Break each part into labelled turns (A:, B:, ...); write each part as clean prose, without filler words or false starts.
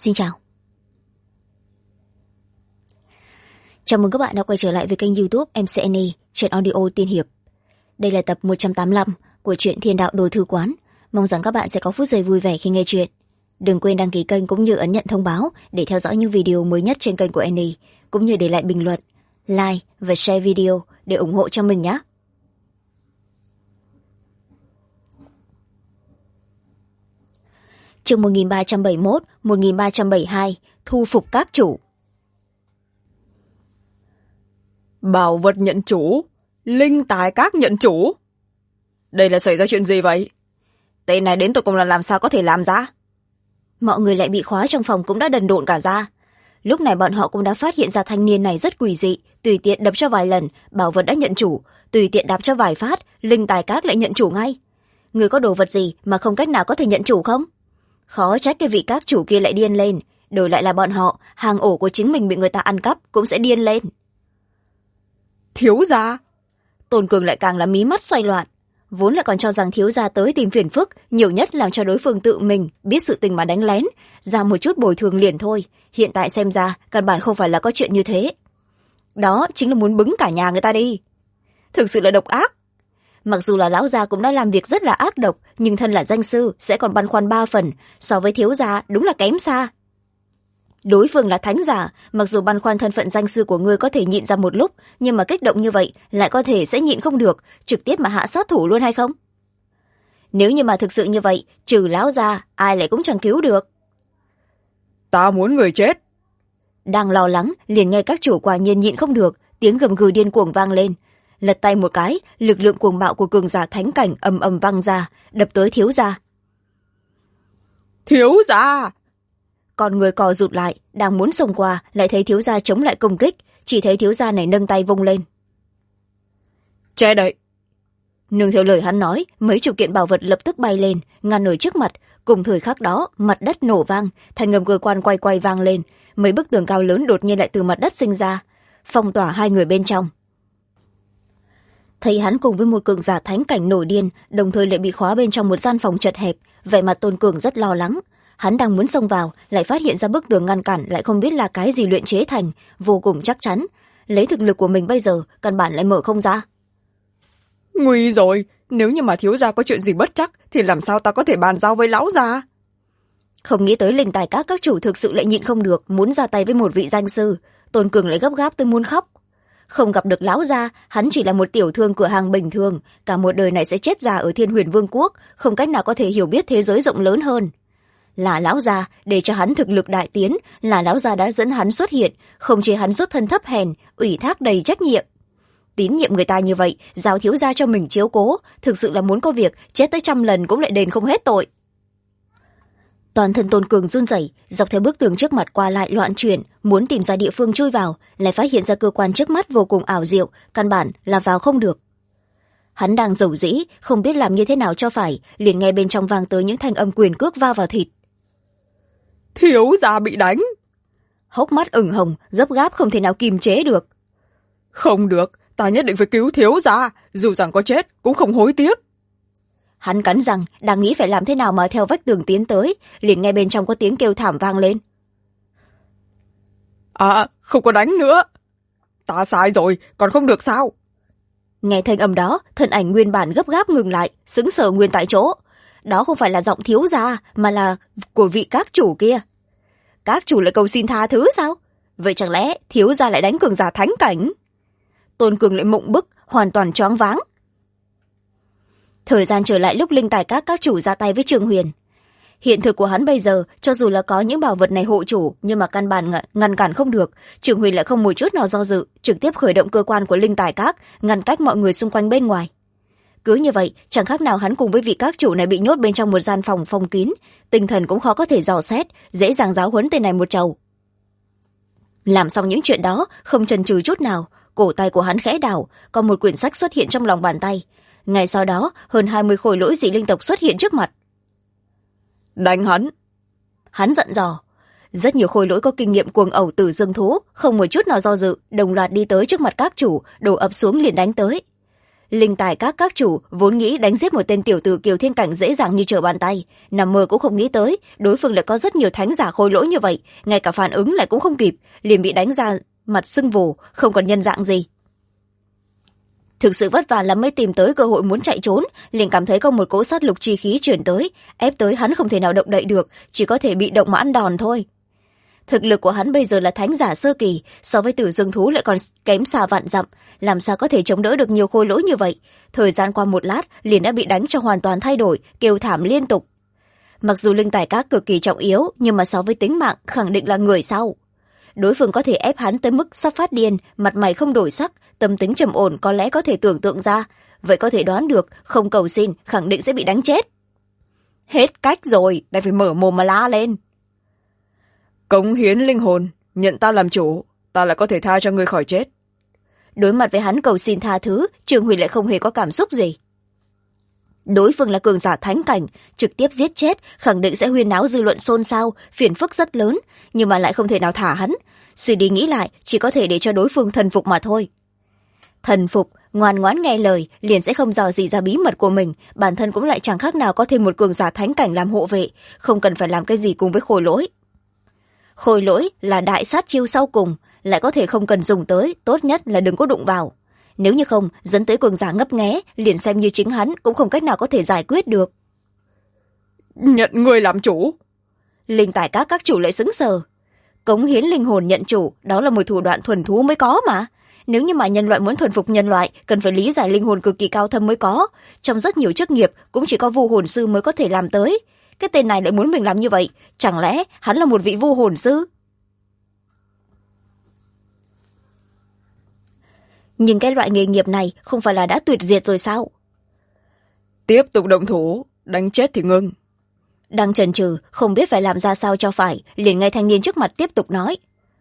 A: Xin chào. Chào mừng các bạn đã quay trở lại với kênh YouTube MC Annie, truyện audio tiên hiệp. Đây là tập 185 của truyện Thiên Đạo Đồ Thư Quán. Mong rằng các bạn sẽ có phút giây vui vẻ khi nghe chuyện. Đừng quên đăng ký kênh cũng như ấn nhận thông báo để theo dõi những video mới nhất trên kênh của Annie, cũng như để lại bình luận, like và share video để ủng hộ cho mình nhé. Chương 1371, 1372, thu phục các chủ.
B: Bảo vật nhận chủ, linh tài các nhận chủ. Đây là xảy ra chuyện gì vậy? Tên này đến tụi cùng là làm sao có thể làm ra?
A: Mọi người lại bị khóa trong phòng cũng đã đần độn cả ra. Lúc này bọn họ cũng đã phát hiện ra thanh niên này rất quỷ dị, tùy tiện đập cho vài lần, bảo vật đã nhận chủ, tùy tiện đạp cho vài phát, linh tài các lại nhận chủ ngay. Người có đồ vật gì mà không cách nào có thể nhận chủ không? Khó trách cái vị các chủ kia lại điên lên, đổi lại là bọn họ, hàng ổ của chính mình bị người ta ăn cắp cũng sẽ điên lên.
B: Thiếu gia?
A: Tôn Cường lại càng là mí mắt xoay loạn, vốn lại còn cho rằng thiếu gia tới tìm phiền phức, nhiều nhất làm cho đối phương tự mình biết sự tình mà đánh lén, ra một chút bồi thường liền thôi. Hiện tại xem ra căn bản không phải là có chuyện như thế. Đó chính là muốn bứng cả nhà người ta đi. Thực sự là độc ác. Mặc dù là lão gia cũng đã làm việc rất là ác độc, nhưng thân là danh sư sẽ còn băn khoăn 3 phần, so với thiếu gia đúng là kém xa. Đối phương là thánh giả, mặc dù băn khoăn thân phận danh sư của ngươi có thể nhịn ra một lúc, nhưng mà kích động như vậy lại có thể sẽ nhịn không được, trực tiếp mà hạ sát thủ luôn hay không? Nếu như mà thực sự như vậy, trừ lão gia, ai lại cũng chẳng cứu được.
B: Ta muốn người chết.
A: Đang lo lắng, liền nghe các chủ quả nhiên nhịn không được, tiếng gầm gừ điên cuồng vang lên. Lật tay một cái, lực lượng cuồng bạo của cường giả thánh cảnh ầm ầm vang ra, đập tới thiếu gia.
B: Thiếu gia!
A: Con người cò rụt lại, đang muốn xông qua, lại thấy thiếu gia chống lại công kích, chỉ thấy thiếu gia này nâng tay vung lên.
B: Che đậy!
A: Nương theo lời hắn nói, mấy chục kiện bảo vật lập tức bay lên, ngăn ở trước mặt. Cùng thời khắc đó, mặt đất nổ vang, thành ngầm cơ quan quay quay vang lên, mấy bức tường cao lớn đột nhiên lại từ mặt đất sinh ra, phong tỏa hai người bên trong. Thấy hắn cùng với một cường giả thánh cảnh nổi điên, đồng thời lại bị khóa bên trong một gian phòng chật hẹp, vẻ mặt Tôn Cường rất lo lắng. Hắn đang muốn xông vào, lại phát hiện ra bức tường ngăn cản lại không biết là cái gì luyện chế thành, vô cùng chắc chắn. Lấy thực lực của mình bây giờ, căn bản lại mở không ra.
B: Nguy rồi, nếu như mà thiếu gia có chuyện gì bất chắc, thì làm sao ta có thể bàn giao với lão gia?
A: Không nghĩ tới linh tài các chủ thực sự lại nhịn không được, muốn ra tay với một vị danh sư. Tôn Cường lại gấp gáp tới muốn khóc. Không gặp được lão gia, hắn chỉ là một tiểu thương cửa hàng bình thường, cả một đời này sẽ chết già ở Thiên Huyền Vương quốc, không cách nào có thể hiểu biết thế giới rộng lớn hơn. Là lão gia để cho hắn thực lực đại tiến, là lão gia đã dẫn hắn xuất hiện, không chế hắn xuất thân thấp hèn, ủy thác đầy trách nhiệm. Tín nhiệm người ta như vậy, giao thiếu gia cho mình chiếu cố, thực sự là muốn có việc chết tới 100 lần cũng lại đền không hết tội. Toàn thân Tôn Cường run rẩy, dọc theo bức tường trước mặt qua lại loạn chuyển, muốn tìm ra địa phương chui vào, lại phát hiện ra cơ quan trước mắt vô cùng ảo diệu, căn bản là vào không được. Hắn đang rầu rĩ, không biết làm như thế nào cho phải, liền nghe bên trong vang tới những thanh âm quyền cước va vào thịt.
B: Thiếu gia bị đánh.
A: Hốc mắt ửng hồng, gấp gáp không thể nào kiềm chế được.
B: Không được, ta nhất định phải cứu thiếu gia, dù rằng có chết cũng không hối tiếc.
A: Hắn cắn răng, đang nghĩ phải làm thế nào mà theo vách tường tiến tới, liền nghe bên trong có tiếng kêu thảm vang lên.
B: À, không có đánh nữa. Ta sai rồi, còn không được sao?
A: Nghe thanh âm đó, thân ảnh nguyên bản gấp gáp ngừng lại, sững sờ nguyên tại chỗ. Đó không phải là giọng thiếu gia, mà là của vị các chủ kia. Các chủ lại cầu xin tha thứ sao? Vậy chẳng lẽ thiếu gia lại đánh cường giả thánh cảnh? Tôn Cường lại mộng bức, hoàn toàn choáng váng. Thời gian trở lại lúc linh tài các chủ ra tay với Trường Huyền. Hiện thực của hắn bây giờ, cho dù là có những bảo vật này hộ chủ, nhưng mà căn bản ngăn cản không được. Trường Huyền lại không một chút nào do dự, trực tiếp khởi động cơ quan của linh tài các, ngăn cách mọi người xung quanh bên ngoài. Cứ như vậy, chẳng khác nào hắn cùng với vị các chủ này bị nhốt bên trong một gian phòng phong kín, tinh thần cũng khó có thể dò xét, dễ dàng giáo huấn tên này một trầu. Làm xong những chuyện đó, không chần chừ chút nào, cổ tay của hắn khẽ đảo, còn một quyển sách xuất hiện trong lòng bàn tay. Ngay sau đó, hơn 20 khối lỗi dị linh tộc xuất hiện trước mặt.
B: Đánh hắn!
A: Hắn giận dò. Rất nhiều khối lỗi có kinh nghiệm cuồng ẩu tử dương thú, không một chút nào do dự, đồng loạt đi tới trước mặt các chủ, đổ ập xuống liền đánh tới. linh tài các chủ vốn nghĩ đánh giết một tên tiểu tử Kiều Thiên Cảnh dễ dàng như trở bàn tay, nằm mơ cũng không nghĩ tới đối phương lại có rất nhiều thánh giả khôi lỗi như vậy, ngay cả phản ứng lại cũng không kịp, liền bị đánh ra mặt sưng vù, không còn nhân dạng gì. Thực sự vất vả lắm mới tìm tới cơ hội muốn chạy trốn, liền cảm thấy có một cỗ sát lục chi khí chuyển tới, ép tới hắn không thể nào động đậy được, chỉ có thể bị động mà ăn đòn thôi. Thực lực của hắn bây giờ là thánh giả sơ kỳ, so với Tử Dương thú lại còn kém xa vạn dặm, làm sao có thể chống đỡ được nhiều khôi lỗi như vậy. Thời gian qua một lát liền đã bị đánh cho hoàn toàn thay đổi, kêu thảm liên tục. Mặc dù linh tài các cực kỳ trọng yếu, nhưng mà so với tính mạng khẳng định là người sau. Đối phương có thể ép hắn tới mức sắp phát điên, mặt mày không đổi sắc, tâm tính trầm ổn, có lẽ có thể tưởng tượng ra, vậy có thể đoán được không cầu xin khẳng định sẽ bị đánh chết. Hết cách rồi, đành phải mở mồm mà la lên.
B: Cống hiến linh hồn, nhận ta làm chủ, ta lại có thể tha cho ngươi khỏi chết.
A: Đối mặt với hắn cầu xin tha thứ, Trường Huy lại không hề có cảm xúc gì. Đối phương là cường giả thánh cảnh, trực tiếp giết chết khẳng định sẽ huyên náo dư luận xôn xao, phiền phức rất lớn, nhưng mà lại không thể nào thả hắn. Suy đi nghĩ lại, chỉ có thể để cho đối phương thần phục mà thôi. Thần phục, ngoan ngoãn nghe lời, liền sẽ không dò gì ra bí mật của mình, bản thân cũng lại chẳng khác nào có thêm một cường giả thánh cảnh làm hộ vệ, không cần phải làm cái gì cùng với khôi lỗi. Khôi lỗi là đại sát chiêu sau cùng, lại có thể không cần dùng tới, tốt nhất là đừng có đụng vào. Nếu như không, dẫn tới cường giả ngấp nghé, liền xem như chính hắn cũng không cách nào có thể giải quyết được.
B: Nhận người làm chủ.
A: Linh tài các chủ lại sững sờ. Cống hiến linh hồn nhận chủ, đó là một thủ đoạn thuần thú mới có mà. Nếu như mà nhân loại muốn thuần phục nhân loại, cần phải lý giải linh hồn cực kỳ cao thâm mới có. Trong rất nhiều chức nghiệp, cũng chỉ có vu hồn sư mới có thể làm tới. Cái tên này lại muốn mình làm như vậy, chẳng lẽ hắn là một vị vu hồn sư? Nhưng cái loại nghề nghiệp này không phải là đã tuyệt diệt rồi sao?
B: Tiếp tục động thủ, đánh chết thì ngưng.
A: Đang chần chừ, không biết phải làm ra sao cho phải, liền nghe thanh niên trước mặt tiếp tục nói.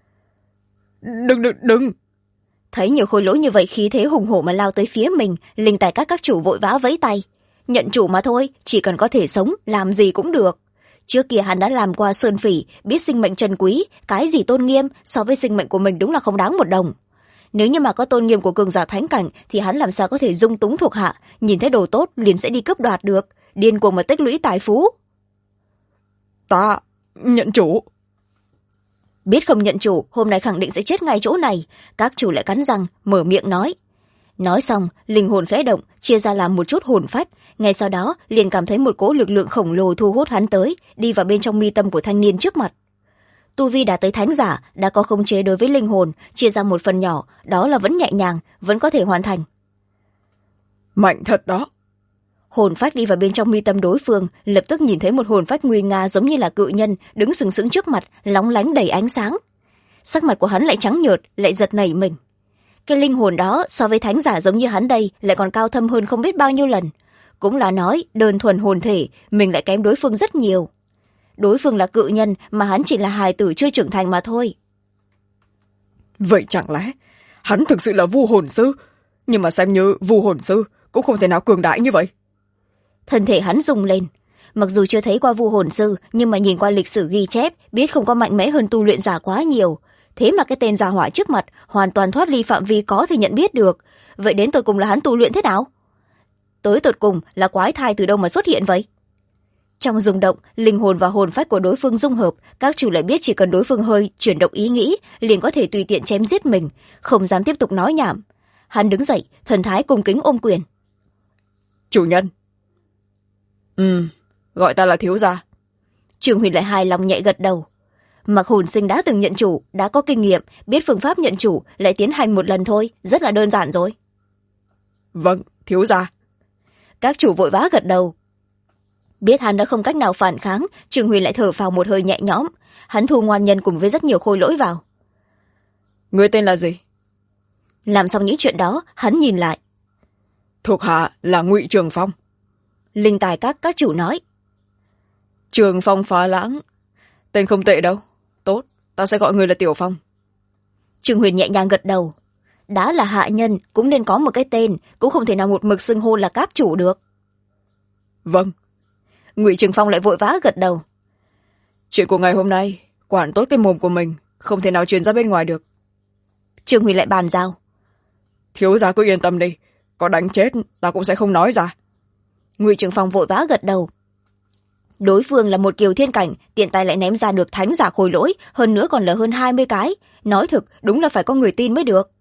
B: Đừng.
A: Thấy nhiều khối lỗi như vậy khí thế hùng hổ mà lao tới phía mình, linh tài các chủ vội vã vẫy tay. Nhận chủ mà thôi, chỉ cần có thể sống, làm gì cũng được. Trước kia hắn đã làm qua sơn phỉ, biết sinh mệnh trân quý, cái gì tôn nghiêm, so với sinh mệnh của mình đúng là không đáng một đồng. Nếu như mà có tôn nghiêm của cường giả thánh cảnh thì hắn làm sao có thể dung túng thuộc hạ, nhìn thấy đồ tốt liền sẽ đi cướp đoạt được, điên cuồng mà tích lũy tài phú.
B: Ta nhận chủ.
A: Biết không nhận chủ, hôm nay khẳng định sẽ chết ngay chỗ này, các chủ lại cắn răng mở miệng nói. Nói xong, linh hồn khẽ động, chia ra làm một chút hồn phách, ngay sau đó liền cảm thấy một cỗ lực lượng khổng lồ thu hút hắn tới, đi vào bên trong mi tâm của thanh niên trước mặt. Tu vi đã tới thánh giả, đã có khống chế đối với linh hồn, chia ra một phần nhỏ, đó là vẫn nhẹ nhàng, vẫn có thể hoàn thành.
B: Mạnh thật đó.
A: Hồn phách đi vào bên trong mi tâm đối phương, lập tức nhìn thấy một hồn phách nguy nga giống như là cự nhân, đứng sừng sững trước mặt, lóng lánh đầy ánh sáng. Sắc mặt của hắn lại trắng nhợt, lại giật nảy mình. Cái linh hồn đó so với thánh giả giống như hắn đây lại còn cao thâm hơn không biết bao nhiêu lần. Cũng là nói, đơn thuần hồn thể, mình lại kém đối phương rất nhiều. Đối phương là cự nhân mà hắn chỉ là hài tử chưa trưởng thành mà thôi.
B: Vậy chẳng lẽ hắn thực sự là vu hồn sư? Nhưng mà xem như vu hồn sư cũng không thể nào cường đại như vậy.
A: Thân thể hắn rung lên. Mặc dù chưa thấy qua vu hồn sư, nhưng mà nhìn qua lịch sử ghi chép, biết không có mạnh mẽ hơn tu luyện giả quá nhiều. Thế mà cái tên giả hỏa trước mặt hoàn toàn thoát ly phạm vi có thể nhận biết được. Vậy đến tột cùng là hắn tu luyện thế nào? Tới tột cùng là quái thai từ đâu mà xuất hiện vậy? Trong rung động, linh hồn và hồn phách của đối phương dung hợp, các chủ lại biết chỉ cần đối phương hơi chuyển động ý nghĩ, liền có thể tùy tiện chém giết mình, không dám tiếp tục nói nhảm. Hắn đứng dậy, thần thái cung kính ôm quyền.
B: Chủ nhân. Gọi ta là thiếu gia.
A: Trường Huyền lại hài lòng nhẹ gật đầu. Mặc hồn sinh đã từng nhận chủ, đã có kinh nghiệm, biết phương pháp nhận chủ, lại tiến hành một lần thôi, rất là đơn giản rồi.
B: Vâng, thiếu gia.
A: Các chủ vội vã gật đầu. Biết hắn đã không cách nào phản kháng, Trường Huyền lại thở phào một hơi nhẹ nhõm. Hắn thu ngoan nhân cùng với rất nhiều khôi lỗi vào.
B: Ngươi tên là gì?
A: Làm xong những chuyện đó, hắn nhìn lại.
B: Thuộc hạ là Ngụy Trường Phong.
A: Linh tài các chủ nói.
B: Trường Phong phá lãng. Tên không tệ đâu. Tốt, ta sẽ gọi người là Tiểu Phong.
A: Trường Huyền nhẹ nhàng gật đầu. Đã là hạ nhân, cũng nên có một cái tên, cũng không thể nào một mực xưng hô là các chủ được.
B: Vâng.
A: Ngụy Trường Phong lại vội vã gật đầu.
B: Chuyện của ngày hôm nay, quản tốt cái mồm của mình, không thể nào truyền ra bên ngoài được.
A: Trường Huyền lại bàn giao.
B: Thiếu gia cứ yên tâm đi, có đánh chết ta cũng sẽ không nói ra.
A: Ngụy Trường Phong vội vã gật đầu. Đối phương là một kiều thiên cảnh, tiện tay lại ném ra được thánh giả khôi lỗi, hơn nữa còn là hơn 20 cái. Nói thực, đúng là phải có người tin mới được.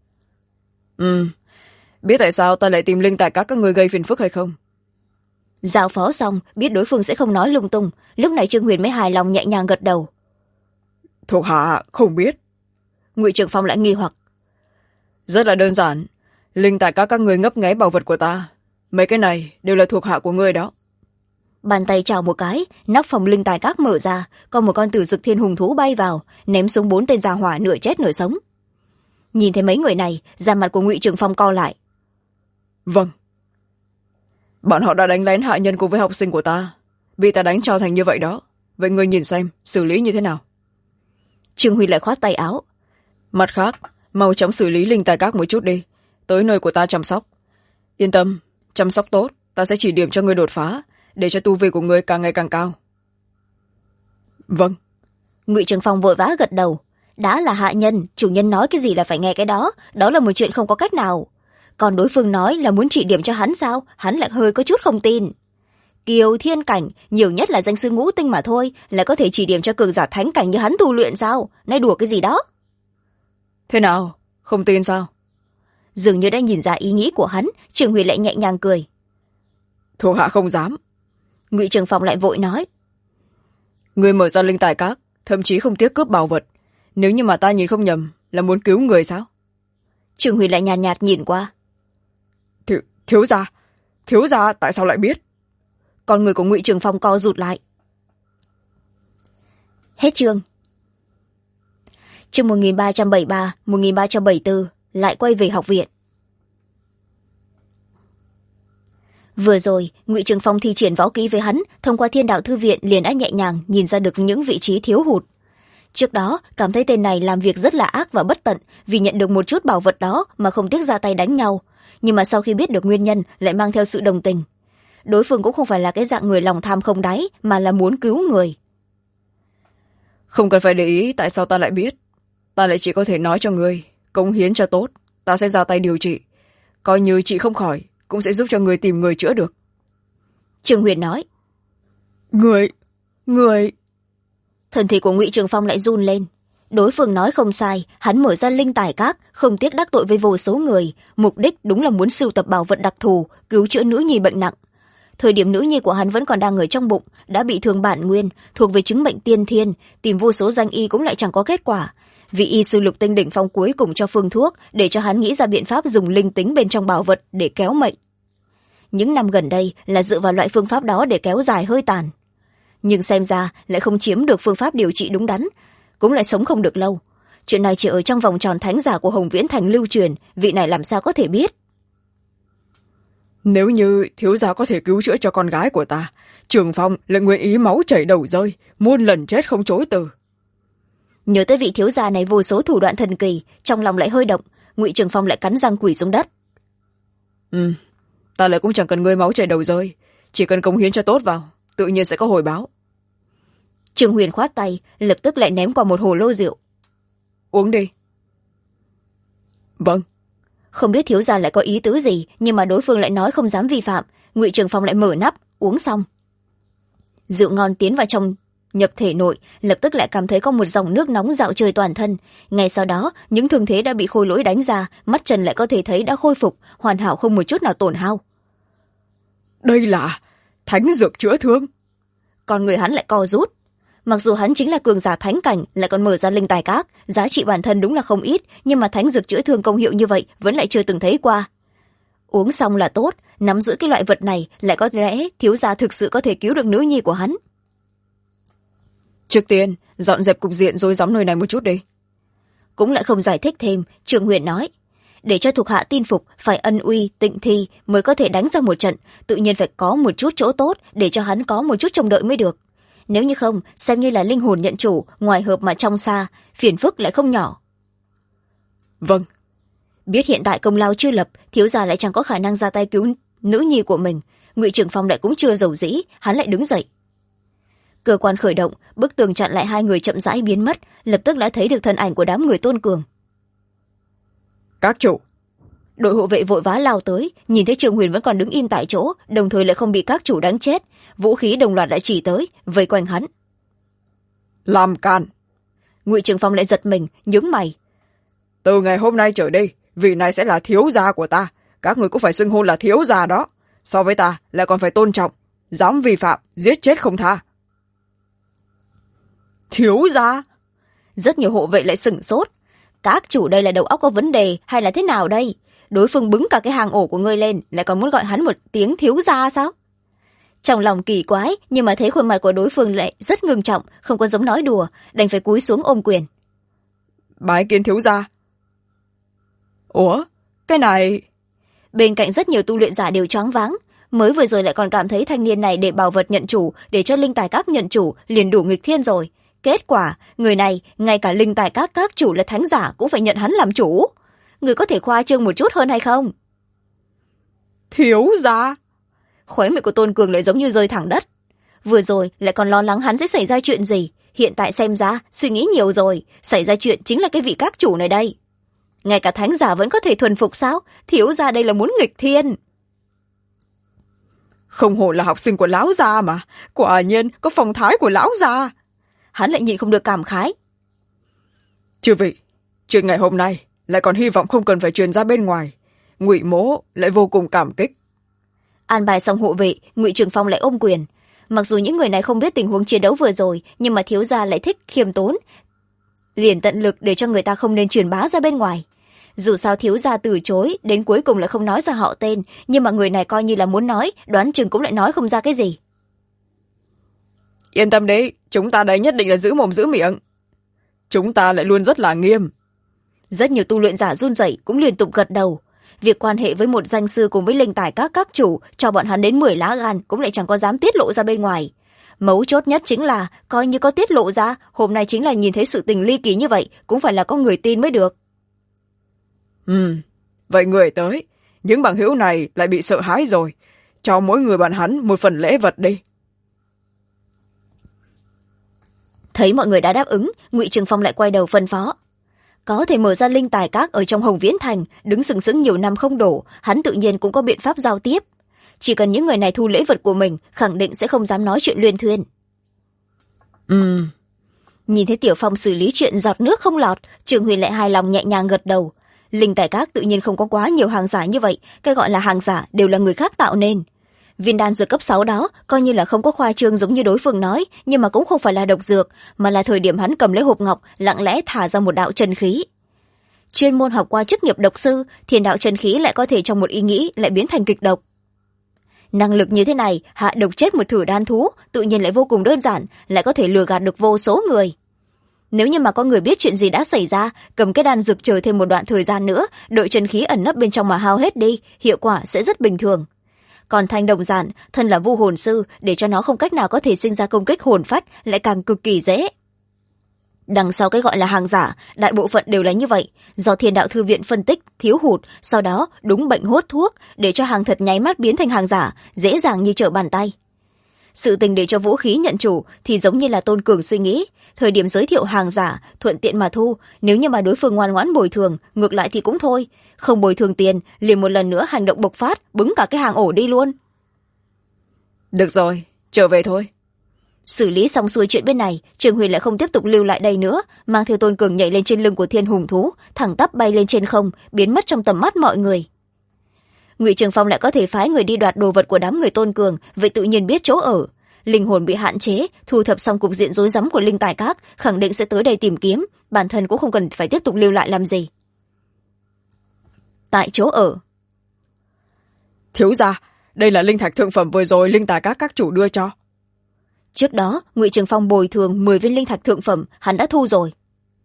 B: Biết tại sao ta lại tìm linh tài các người gây phiền phức hay không?
A: Giao phó xong, biết đối phương sẽ không nói lung tung, lúc này Trương Huyền mới hài lòng nhẹ nhàng gật đầu.
B: Thuộc hạ không biết.
A: Ngụy Trường Phong lại nghi hoặc.
B: Rất là đơn giản, linh tài các người ngấp nghé bảo vật của ta, mấy cái này đều là thuộc hạ của ngươi đó.
A: Bàn tay chào một cái, nắp phòng linh tài các mở ra, còn một con tử dực thiên hùng thú bay vào, ném xuống 4 tên gia hỏa nửa chết nửa sống. Nhìn thấy mấy người này, da mặt của Ngụy Trường Phong co lại.
B: Vâng. Bọn họ đã đánh lén hạ nhân cùng với học sinh của ta, bị ta đánh cho thành như vậy đó. Vậy ngươi nhìn xem xử lý như thế nào?
A: Trương Huy lại khoát tay áo.
B: Mặt khác, mau chóng xử lý linh tài các một chút đi, tới nơi của ta chăm sóc. Yên tâm, chăm sóc tốt, ta sẽ chỉ điểm cho ngươi đột phá, để cho tu vi của ngươi càng ngày càng cao. Vâng.
A: Ngụy Trường Phong vội vã gật đầu. Đã là hạ nhân, chủ nhân nói cái gì là phải nghe cái đó, đó là một chuyện không có cách nào. Còn đối phương nói là muốn chỉ điểm cho hắn sao, hắn lại hơi có chút không tin. Kiều thiên cảnh, nhiều nhất là danh sư ngũ tinh mà thôi, lại có thể chỉ điểm cho cường giả thánh cảnh như hắn tu luyện sao? Nói đùa cái gì đó?
B: Thế nào, không tin sao?
A: Dường như đã nhìn ra ý nghĩ của hắn, Trường Huy lại nhẹ nhàng cười.
B: Thuộc hạ không dám.
A: Ngụy Trường Phong lại vội nói.
B: Người mở ra linh tài các, thậm chí không tiếc cướp bảo vật. Nếu như mà ta nhìn không nhầm, là muốn cứu người sao?
A: Trường Huy lại nhàn nhạt nhìn qua.
B: Thiếu gia tại sao lại biết?
A: Con người của Ngụy Trường Phong co rụt lại. Hết chương. Chương 1373, 1374 lại quay về học viện. Vừa rồi, Ngụy Trường Phong thi triển võ kỹ với hắn, thông qua Thiên Đạo Thư Viện liền đã nhẹ nhàng nhìn ra được những vị trí thiếu hụt. Trước đó, cảm thấy tên này làm việc rất là ác và bất tận, vì nhận được một chút bảo vật đó mà không tiếc ra tay đánh nhau. Nhưng mà sau khi biết được nguyên nhân lại mang theo sự đồng tình. Đối phương cũng không phải là cái dạng người lòng tham không đáy, mà là muốn cứu người.
B: Không cần phải để ý tại sao ta lại biết. Ta lại chỉ có thể nói cho người, cống hiến cho tốt, ta sẽ ra tay điều trị. Coi như chị không khỏi, cũng sẽ giúp cho người tìm người chữa được.
A: Trương Huyền nói.
B: Người...
A: Thân thể của Ngụy Trường Phong lại run lên. Đối phương nói không sai, hắn mở ra linh tài các, không tiếc đắc tội với vô số người, mục đích đúng là muốn sưu tập bảo vật đặc thù, cứu chữa nữ nhi bệnh nặng. Thời điểm nữ nhi của hắn vẫn còn đang ở trong bụng, đã bị thương bản nguyên, thuộc về chứng bệnh tiên thiên, tìm vô số danh y cũng lại chẳng có kết quả. Vị y sư lục tinh đỉnh phong cuối cùng cho phương thuốc, để cho hắn nghĩ ra biện pháp dùng linh tính bên trong bảo vật để kéo mệnh. Những năm gần đây là dựa vào loại phương pháp đó để kéo dài hơi tàn. Nhưng xem ra lại không chiếm được phương pháp điều trị đúng đắn, cũng lại sống không được lâu. Chuyện này chỉ ở trong vòng tròn thánh giả của Hồng Viễn Thành lưu truyền, vị này làm sao có thể biết.
B: Nếu như thiếu gia có thể cứu chữa cho con gái của ta, Trường Phong lại nguyện ý máu chảy đầu rơi, muôn lần chết không chối từ.
A: Nhớ tới vị thiếu gia này vô số thủ đoạn thần kỳ, trong lòng lại hơi động, Ngụy Trường Phong lại cắn răng quỳ xuống đất.
B: Ta lại cũng chẳng cần ngươi máu chảy đầu rơi, chỉ cần cống hiến cho tốt vào, tự nhiên sẽ có hồi báo.
A: Trương Huyền khoát tay, lập tức lại ném qua một hồ lô rượu.
B: Uống đi. Vâng.
A: Không biết thiếu gia lại có ý tứ gì, nhưng mà đối phương lại nói không dám vi phạm. Ngụy Trường Phong lại mở nắp, uống xong. Rượu ngon tiến vào trong nhập thể nội, lập tức lại cảm thấy có một dòng nước nóng dạo chơi toàn thân. Ngay sau đó, những thương thế đã bị khôi lỗi đánh ra, mắt trần lại có thể thấy đã khôi phục, hoàn hảo không một chút nào tổn hao.
B: Đây là thánh dược chữa thương.
A: Còn người hắn lại co rút. Mặc dù hắn chính là cường giả thánh cảnh, lại còn mở ra linh tài các, giá trị bản thân đúng là không ít, nhưng mà thánh dược chữa thương công hiệu như vậy vẫn lại chưa từng thấy qua. Uống xong là tốt, nắm giữ cái loại vật này lại có lẽ thiếu gia thực sự có thể cứu được nữ nhi của hắn.
B: Trước tiên, dọn dẹp cục diện rối rắm nơi này một chút đi.
A: Cũng lại không giải thích thêm, Trường Huyền nói. Để cho thuộc hạ tin phục, phải ân uy, tịnh thi mới có thể đánh ra một trận, tự nhiên phải có một chút chỗ tốt để cho hắn có một chút trông đợi mới được. Nếu như không, xem như là linh hồn nhận chủ, ngoài hợp mà trong xa, phiền phức lại không nhỏ.
B: Vâng.
A: Biết hiện tại công lao chưa lập, thiếu gia lại chẳng có khả năng ra tay cứu nữ nhi của mình. Ngụy Trường Phong lại cũng chưa giàu dĩ, hắn lại đứng dậy. Cơ quan khởi động, bức tường chặn lại hai người chậm rãi biến mất, lập tức đã thấy được thân ảnh của đám người tôn cường.
B: Các chủ.
A: đội hộ vệ vội vã lao tới, nhìn thấy Trương Huyền vẫn còn đứng im tại chỗ, đồng thời lại không bị các chủ đánh chết, vũ khí đồng loạt lại chỉ tới vây quanh hắn.
B: Làm càn!
A: Ngụy Trường Phong lại giật mình, nhướng mày.
B: Từ ngày hôm nay trở đi, vị này sẽ là thiếu gia của ta, các người cũng phải xưng hô là thiếu gia đó, so với ta lại còn phải tôn trọng, dám vi phạm giết chết không tha. Thiếu gia!
A: Rất nhiều hộ vệ lại sửng sốt. Các chủ đây là đầu óc có vấn đề hay là thế nào đây? Đối phương bứng cả cái hang ổ của ngươi lên, lại còn muốn gọi hắn một tiếng thiếu gia sao? Trong lòng kỳ quái, nhưng mà thấy khuôn mặt của đối phương lại rất ngưng trọng, không có giống nói đùa, đành phải cúi xuống ôm quyền.
B: Bái kiến thiếu gia. Ủa, cái này...
A: Bên cạnh rất nhiều tu luyện giả đều choáng váng, mới vừa rồi lại còn cảm thấy thanh niên này để bảo vật nhận chủ, để cho linh tài các nhận chủ liền đủ nghịch thiên rồi. Kết quả, người này, ngay cả linh tài các chủ là thánh giả cũng phải nhận hắn làm chủ. Người có thể khoa trương một chút hơn hay không?
B: Thiếu gia!
A: Khóe miệng của Tôn Cường lại giống như rơi thẳng đất. Vừa rồi lại còn lo lắng hắn sẽ xảy ra chuyện gì, hiện tại xem ra suy nghĩ nhiều rồi, xảy ra chuyện chính là cái vị các chủ này đây. Ngay cả thánh giả vẫn có thể thuần phục sao? Thiếu gia đây là muốn nghịch thiên.
B: Không hổ là học sinh của lão gia mà, quả nhiên có phong thái của lão gia.
A: Hắn lại nhịn không được cảm khái.
B: Chư vị, chuyện ngày hôm nay lại còn hy vọng không cần phải truyền ra bên ngoài. Ngụy mỗ lại vô cùng cảm kích.
A: An bài xong hộ vệ, Ngụy Trường Phong lại ôm quyền. Mặc dù những người này không biết tình huống chiến đấu vừa rồi, nhưng mà thiếu gia lại thích khiêm tốn, liền tận lực để cho người ta không nên truyền bá ra bên ngoài. Dù sao thiếu gia từ chối, đến cuối cùng lại không nói ra họ tên, nhưng mà người này coi như là muốn nói, đoán chừng cũng lại nói không ra cái gì.
B: Yên tâm đấy, chúng ta đây nhất định là giữ mồm giữ miệng. Chúng ta lại luôn rất là nghiêm.
A: Rất nhiều tu luyện giả run rẩy cũng liên tục gật đầu. Việc quan hệ với một danh sư cùng với linh tài các chủ, cho bọn hắn đến 10 lá gan cũng lại chẳng có dám tiết lộ ra bên ngoài. Mấu chốt nhất chính là, coi như có tiết lộ ra, hôm nay chính là nhìn thấy sự tình ly kỳ như vậy, cũng phải là có người tin mới được.
B: Vậy người tới, những bằng hữu này lại bị sợ hãi rồi. Cho mỗi người bọn hắn một phần lễ vật đi.
A: Thấy mọi người đã đáp ứng, Ngụy Trường Phong lại quay đầu phân phó. Có thể mở ra linh tài các ở trong Hồng Viễn Thành, đứng sừng sững nhiều năm không đổ, hắn tự nhiên cũng có biện pháp giao tiếp. Chỉ cần những người này thu lễ vật của mình, khẳng định sẽ không dám nói chuyện luyên thuyên. Nhìn thấy Tiểu Phong xử lý chuyện giọt nước không lọt, Trường Huyền lại hài lòng nhẹ nhàng gật đầu. Linh tài các tự nhiên không có quá nhiều hàng giả như vậy, cái gọi là hàng giả đều là người khác tạo nên. Viên đan dược cấp 6 đó coi như là không có khoa trương giống như đối phương nói, nhưng mà cũng không phải là độc dược, mà là thời điểm hắn cầm lấy hộp ngọc lặng lẽ thả ra một đạo chân khí. Chuyên môn học qua chức nghiệp độc sư, thiên đạo chân khí lại có thể trong một ý nghĩ lại biến thành kịch độc. Năng lực như thế này hạ độc chết một thử đan thú tự nhiên lại vô cùng đơn giản, lại có thể lừa gạt được vô số người. Nếu như mà có người biết chuyện gì đã xảy ra, cầm cái đan dược chờ thêm một đoạn thời gian nữa, đợi chân khí ẩn nấp bên trong mà hao hết đi, hiệu quả sẽ rất bình thường. Còn thanh đồng giản, thân là vu hồn sư, để cho nó không cách nào có thể sinh ra công kích hồn phách lại càng cực kỳ dễ. Đằng sau cái gọi là hàng giả, đại bộ phận đều là như vậy, do Thiên Đạo Thư Viện phân tích thiếu hụt, sau đó đúng bệnh hốt thuốc, để cho hàng thật nháy mắt biến thành hàng giả, dễ dàng như trở bàn tay. Sự tình để cho vũ khí nhận chủ thì giống như là Tôn Cường suy nghĩ, thời điểm giới thiệu hàng giả thuận tiện mà thu, nếu như mà đối phương ngoan ngoãn bồi thường, ngược lại thì cũng thôi, không bồi thường tiền liền một lần nữa hành động bộc phát, bứng cả cái hàng ổ đi luôn.
B: Được rồi, trở về thôi.
A: Xử lý xong xuôi chuyện bên này, Trường Huyền lại không tiếp tục lưu lại đây nữa, mang theo Tôn Cường nhảy lên trên lưng của thiên hùng thú, thẳng tắp bay lên trên không, biến mất trong tầm mắt mọi người. Ngụy Trường Phong lại có thể phái người đi đoạt đồ vật của đám người Tôn Cường, vậy tự nhiên biết chỗ ở. Linh hồn bị hạn chế, thu thập xong cục diện rối rắm của linh tài các, khẳng định sẽ tới đây tìm kiếm, bản thân cũng không cần phải tiếp tục lưu lại làm gì. Tại chỗ ở.
B: Thiếu gia, đây là linh thạch thượng phẩm vừa rồi linh tài các chủ đưa cho.
A: Trước đó, Ngụy Trường Phong bồi thường 10 viên linh thạch thượng phẩm, hắn đã thu rồi.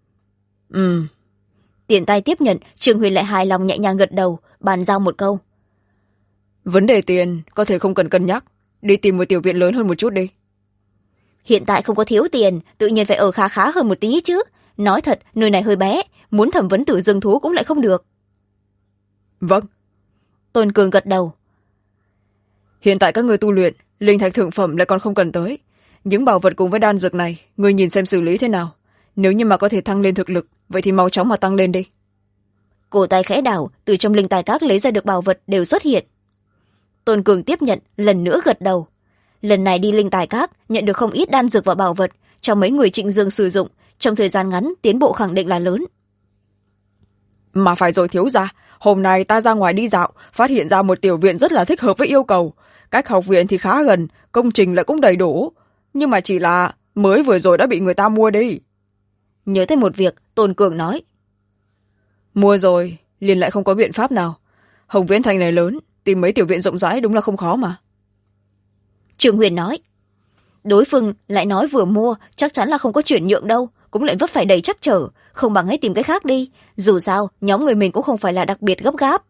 A: Tiện tay tiếp nhận, Trường Huyền lại hài lòng nhẹ nhàng gật đầu, bàn giao một câu.
B: Vấn đề tiền có thể không cần cân nhắc, đi tìm một tiểu viện lớn hơn một chút đi.
A: Hiện tại không có thiếu tiền, tự nhiên phải ở khá khá hơn một tí chứ. Nói thật, nơi này hơi bé, muốn thẩm vấn Tử Dương thú cũng lại không được.
B: Vâng.
A: Tôn Cường gật đầu.
B: Hiện tại các người tu luyện, linh thạch thượng phẩm lại còn không cần tới. Những bảo vật cùng với đan dược này, người nhìn xem xử lý thế nào. Nếu như mà có thể tăng lên thực lực, vậy thì mau chóng mà tăng lên đi.
A: cổ tay khẽ đảo, từ trong linh tài các lấy ra được bảo vật đều xuất hiện. Tôn cường tiếp nhận, lần nữa gật đầu. Lần này đi linh tài các nhận được không ít đan dược và bảo vật, cho mấy người Trịnh Dương sử dụng, trong thời gian ngắn tiến bộ khẳng định là lớn.
B: Mà phải rồi thiếu gia, hôm nay ta ra ngoài đi dạo, phát hiện ra một tiểu viện rất là thích hợp với yêu cầu. Cách học viện thì khá gần, công trình lại cũng đầy đủ, nhưng mà chỉ là mới vừa rồi đã bị người ta mua đi.
A: Nhớ tới một việc, Tôn cường nói.
B: Mua rồi liền lại không có biện pháp nào. Hồng Viễn thành này lớn, tìm mấy tiểu viện rộng rãi đúng là không khó mà.
A: Trương Huyền nói. Đối phương lại nói vừa mua, chắc chắn là không có chuyển nhượng đâu, cũng lại vấp phải đầy trắc trở, không bằng hãy tìm cái khác đi, dù sao nhóm người mình cũng không phải là đặc biệt gấp gáp.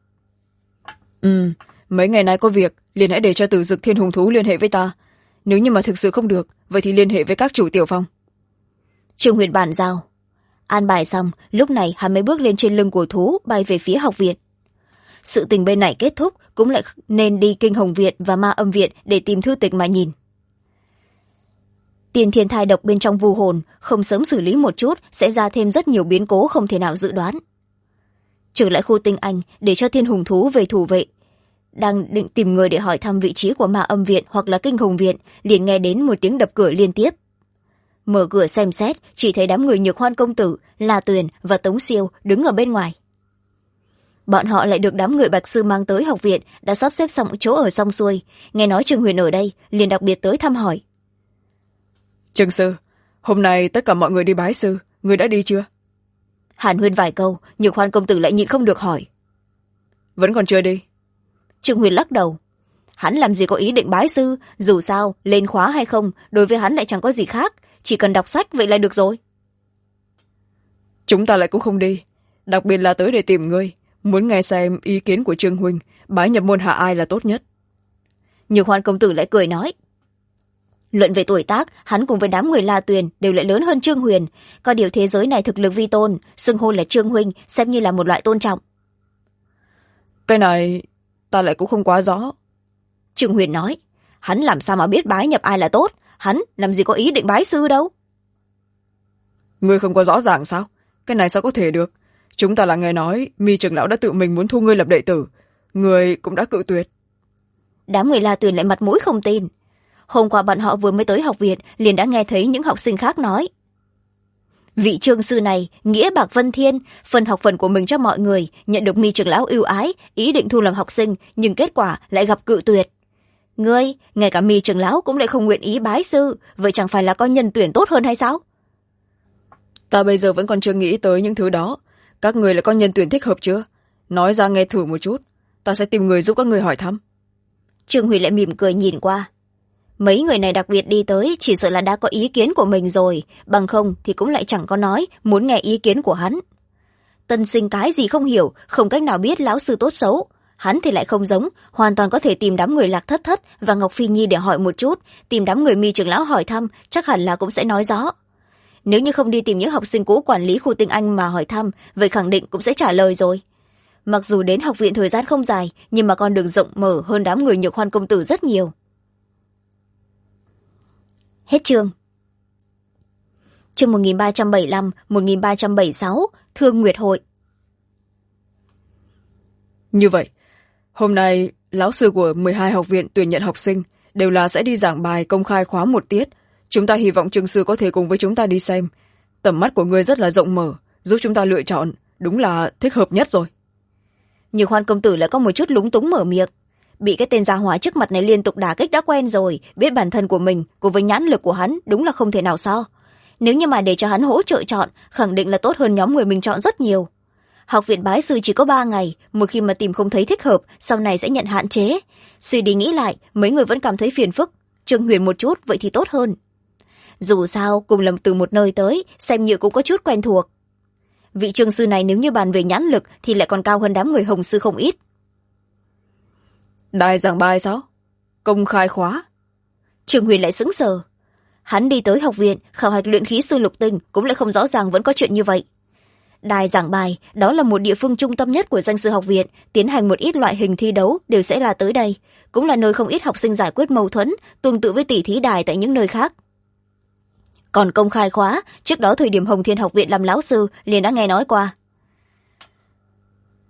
B: Mấy ngày nay có việc, liền hãy để cho Tử Dực Thiên Hùng Thú liên hệ với ta. Nếu như mà thực sự không được, vậy thì liên hệ với các chủ tiểu phong.
A: Trương Huyền bàn giao. An bài xong, lúc này hắn mới bước lên trên lưng của thú, bay về phía học viện. Sự tình bên này kết thúc, cũng lại nên đi Kinh Hồng Viện và Ma Âm Viện để tìm thư tịch mà nhìn. Tiền thiên thai độc bên trong vu hồn, không sớm xử lý một chút sẽ ra thêm rất nhiều biến cố không thể nào dự đoán. Trở lại khu tinh anh để cho Thiên Hùng Thú về thủ vệ. Đang định tìm người để hỏi thăm vị trí của Ma Âm Viện hoặc là Kinh Hồng Viện, liền nghe đến một tiếng đập cửa liên tiếp. Mở cửa xem xét, chỉ thấy đám người Nhược Hoan công tử, La Tuyền và Tống Siêu đứng ở bên ngoài. Bọn họ lại được đám người Bạch Sư mang tới học viện, đã sắp xếp xong chỗ ở xong xuôi. Nghe nói Trương Huyền ở đây, liền đặc biệt tới thăm hỏi.
B: Trương sư, hôm nay tất cả mọi người đi bái sư, người đã đi chưa?
A: Hàn huyên vài câu, Nhược Hoan công tử lại nhịn không được hỏi.
B: Vẫn còn chưa đi.
A: Trương Huyền lắc đầu. Hắn làm gì có ý định bái sư, dù sao lên khóa hay không đối với hắn lại chẳng có gì khác, chỉ cần đọc sách vậy là được rồi.
B: Chúng ta lại cũng không đi, đặc biệt là tới để tìm ngươi, muốn nghe xem ý kiến của Trương huynh, bái nhập môn hạ ai là tốt nhất.
A: Nhược Hoan công tử lại cười nói. Luận về tuổi tác, hắn cùng với đám người La Tuyền đều lại lớn hơn Trương Huyền, có điều thế giới này thực lực vi tôn, xưng hô là Trương huynh xem như là một loại tôn trọng.
B: Cái này ta lại cũng không quá rõ.
A: Trương Huyền nói. Hắn làm sao mà biết bái nhập ai là tốt, hắn làm gì có ý định bái sư đâu.
B: Ngươi không có rõ ràng sao? Cái này sao có thể được? Chúng ta là nghe nói Mi trưởng lão đã tự mình muốn thu ngươi làm đệ tử, ngươi cũng đã cự tuyệt.
A: Đám người La Tuyền lại mặt mũi không tin. Hôm qua bọn họ vừa mới tới học viện liền đã nghe thấy những học sinh khác nói. Vị Trương sư này nghĩa bạc vân thiên, phần học phần của mình cho mọi người, nhận được Mi trưởng lão ưu ái, ý định thu làm học sinh, nhưng kết quả lại gặp cự tuyệt. Ngươi, ngay cả Mi trưởng lão cũng lại không nguyện ý bái sư, vậy chẳng phải là có nhân tuyển tốt hơn hay sao?
B: Ta bây giờ vẫn còn chưa nghĩ tới những thứ đó. Các người lại có nhân tuyển thích hợp chưa? Nói ra nghe thử một chút, ta sẽ tìm người giúp các người hỏi thăm.
A: Trương Huy lại mỉm cười nhìn qua. Mấy người này đặc biệt đi tới chỉ sợ là đã có ý kiến của mình rồi, bằng không thì cũng lại chẳng có nói muốn nghe ý kiến của hắn. Tân sinh cái gì không hiểu, không cách nào biết lão sư tốt xấu. Hắn thì lại không giống, hoàn toàn có thể tìm đám người Lạc Thất Thất và Ngọc Phi Nhi để hỏi một chút, tìm đám người Mi trưởng lão hỏi thăm, chắc hẳn là cũng sẽ nói rõ. Nếu như không đi tìm những học sinh cũ quản lý khu tinh anh mà hỏi thăm, vậy khẳng định cũng sẽ trả lời rồi. Mặc dù đến học viện thời gian không dài, nhưng mà con đường rộng mở hơn đám người Nhược Hoan công tử rất nhiều. Hết chương. Chương 1375-1376, Thương Nguyệt Hội.
B: Như vậy, hôm nay lão sư của 12 học viện tuyển nhận học sinh đều là sẽ đi giảng bài công khai khóa một tiết. Chúng ta hy vọng Trương sư có thể cùng với chúng ta đi xem. Tầm mắt của ngươi rất là rộng mở, giúp chúng ta lựa chọn, đúng là thích hợp nhất rồi.
A: Nhược Hoan công tử lại có một chút lúng túng mở miệng. Bị cái tên gia hỏa trước mặt này liên tục đả kích đã quen rồi, biết bản thân của mình cùng với nhãn lực của hắn đúng là không thể nào so. Nếu như mà để cho hắn hỗ trợ chọn, khẳng định là tốt hơn nhóm người mình chọn rất nhiều. Học viện bái sư chỉ có 3 ngày, một khi mà tìm không thấy thích hợp, sau này sẽ nhận hạn chế. Suy đi nghĩ lại, mấy người vẫn cảm thấy phiền phức. Trương Huyền một chút, vậy thì tốt hơn. Dù sao, cùng là từ một nơi tới, xem như cũng có chút quen thuộc. Vị Trương sư này nếu như bàn về nhãn lực thì lại còn cao hơn đám người Hồng sư không ít.
B: Đài giảng bài sao? Công khai khóa?
A: Trương Huyền lại sững sờ. Hắn đi tới học viện, khảo hạch luyện khí sư lục tinh, cũng lại không rõ ràng vẫn có chuyện như vậy. Đài giảng bài, đó là một địa phương trung tâm nhất của danh sư học viện, tiến hành một ít loại hình thi đấu đều sẽ là tới đây, cũng là nơi không ít học sinh giải quyết mâu thuẫn, tương tự với tỷ thí đài tại những nơi khác. Còn công khai khóa, trước đó thời điểm Hồng Thiên học viện làm lão sư liền đã nghe nói qua.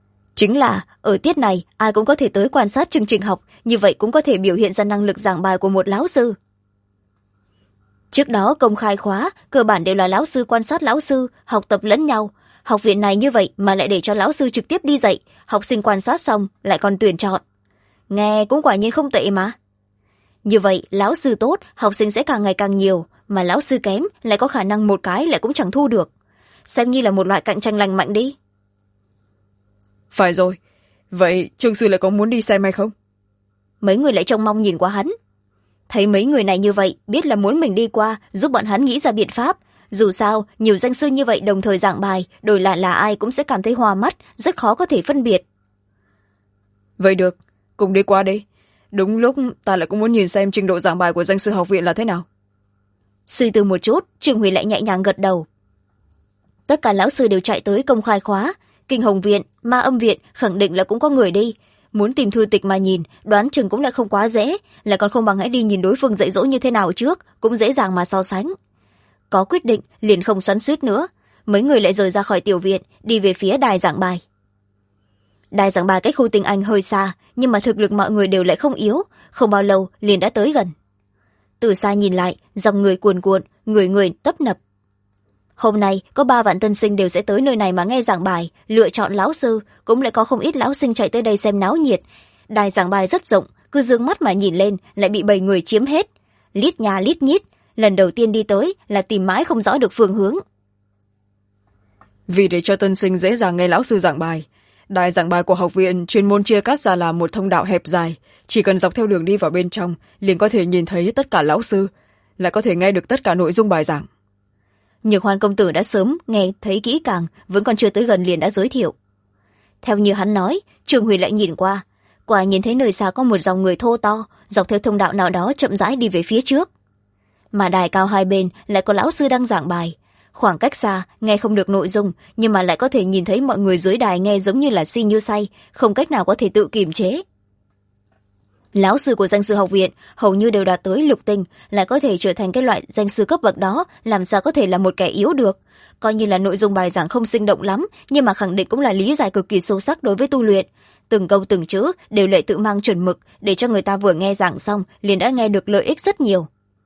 A: chính là ở tiết này ai cũng có thể tới quan sát chương trình học, như vậy cũng có thể biểu hiện ra năng lực giảng bài của một lão sư. Trước đó công khai khóa cơ bản đều là lão sư quan sát lão sư, học tập lẫn nhau. Học viện này như vậy mà lại để cho lão sư trực tiếp đi dạy, học sinh quan sát xong lại còn tuyển chọn. Nghe cũng quả nhiên không tệ mà. Như vậy lão sư tốt học sinh sẽ càng ngày càng nhiều, mà lão sư kém lại có khả năng một cái lại cũng chẳng thu được. Xem như là một loại cạnh tranh lành mạnh đi.
B: Phải rồi, vậy Trương sư lại có muốn đi xem hay không?
A: Mấy người lại trông mong nhìn qua hắn. Thấy mấy người này như vậy biết là muốn mình đi qua giúp bọn hắn nghĩ ra biện pháp. Dù sao nhiều danh sư như vậy đồng thời giảng bài, đổi lại là ai cũng sẽ cảm thấy hoa mắt, rất khó có thể phân biệt.
B: Vậy được, cùng đi qua đi. Đúng lúc ta lại cũng muốn nhìn xem trình độ giảng bài của danh sư học viện là thế nào.
A: Suy tư một chút, Trương Huy lại nhẹ nhàng gật đầu. Tất cả lão sư đều chạy tới công khai khóa. Kinh Hồng viện, Ma Âm viện khẳng định là cũng có người đi. Muốn tìm thư tịch mà nhìn, đoán chừng cũng lại không quá dễ, lại còn không bằng hãy đi nhìn đối phương dạy dỗ như thế nào trước, cũng dễ dàng mà so sánh. Có quyết định liền không xoắn xuýt nữa, mấy người lại rời ra khỏi tiểu viện, đi về phía đài giảng bài. Đài giảng bài cách khu Tinh Anh hơi xa, nhưng mà thực lực mọi người đều lại không yếu, không bao lâu liền đã tới gần. Từ xa nhìn lại, dòng người cuồn cuộn, người người tấp nập. Hôm nay có 3 vạn tân sinh đều sẽ tới nơi này mà nghe giảng bài, lựa chọn lão sư, cũng lại có không ít lão sinh chạy tới đây xem náo nhiệt. Đài giảng bài rất rộng, cứ dương mắt mà nhìn lên lại bị 7 người chiếm hết. Lít nhà lít nhít, lần đầu tiên đi tới là tìm mãi không rõ được phương hướng.
B: Vì để cho tân sinh dễ dàng nghe lão sư giảng bài, đài giảng bài của học viện chuyên môn chia cắt ra làm một thông đạo hẹp dài, chỉ cần dọc theo đường đi vào bên trong liền có thể nhìn thấy tất cả lão sư, lại có thể nghe được tất cả nội dung bài giảng.
A: Nhược Hoan công tử đã sớm nghe thấy kỹ càng, vẫn còn chưa tới gần liền đã giới thiệu. Theo như hắn nói, Trương Huy lại nhìn qua, quả nhìn thấy nơi xa có một dòng người thô to dọc theo thông đạo nào đó chậm rãi đi về phía trước. Mà đài cao hai bên lại có lão sư đang giảng bài, khoảng cách xa nghe không được nội dung, nhưng mà lại có thể nhìn thấy mọi người dưới đài nghe giống như là si như say, không cách nào có thể tự kiềm chế. Lão sư của danh sư học viện hầu như đều đạt tới lục tinh, lại có thể trở thành cái loại danh sư cấp bậc đó, làm sao có thể là một kẻ yếu được. Coi như là nội dung bài giảng không sinh động lắm, nhưng mà khẳng định cũng là lý giải cực kỳ sâu sắc đối với tu luyện. Từng câu từng chữ đều lại tự mang chuẩn mực, để cho người ta vừa nghe giảng xong liền đã nghe được lợi ích rất nhiều.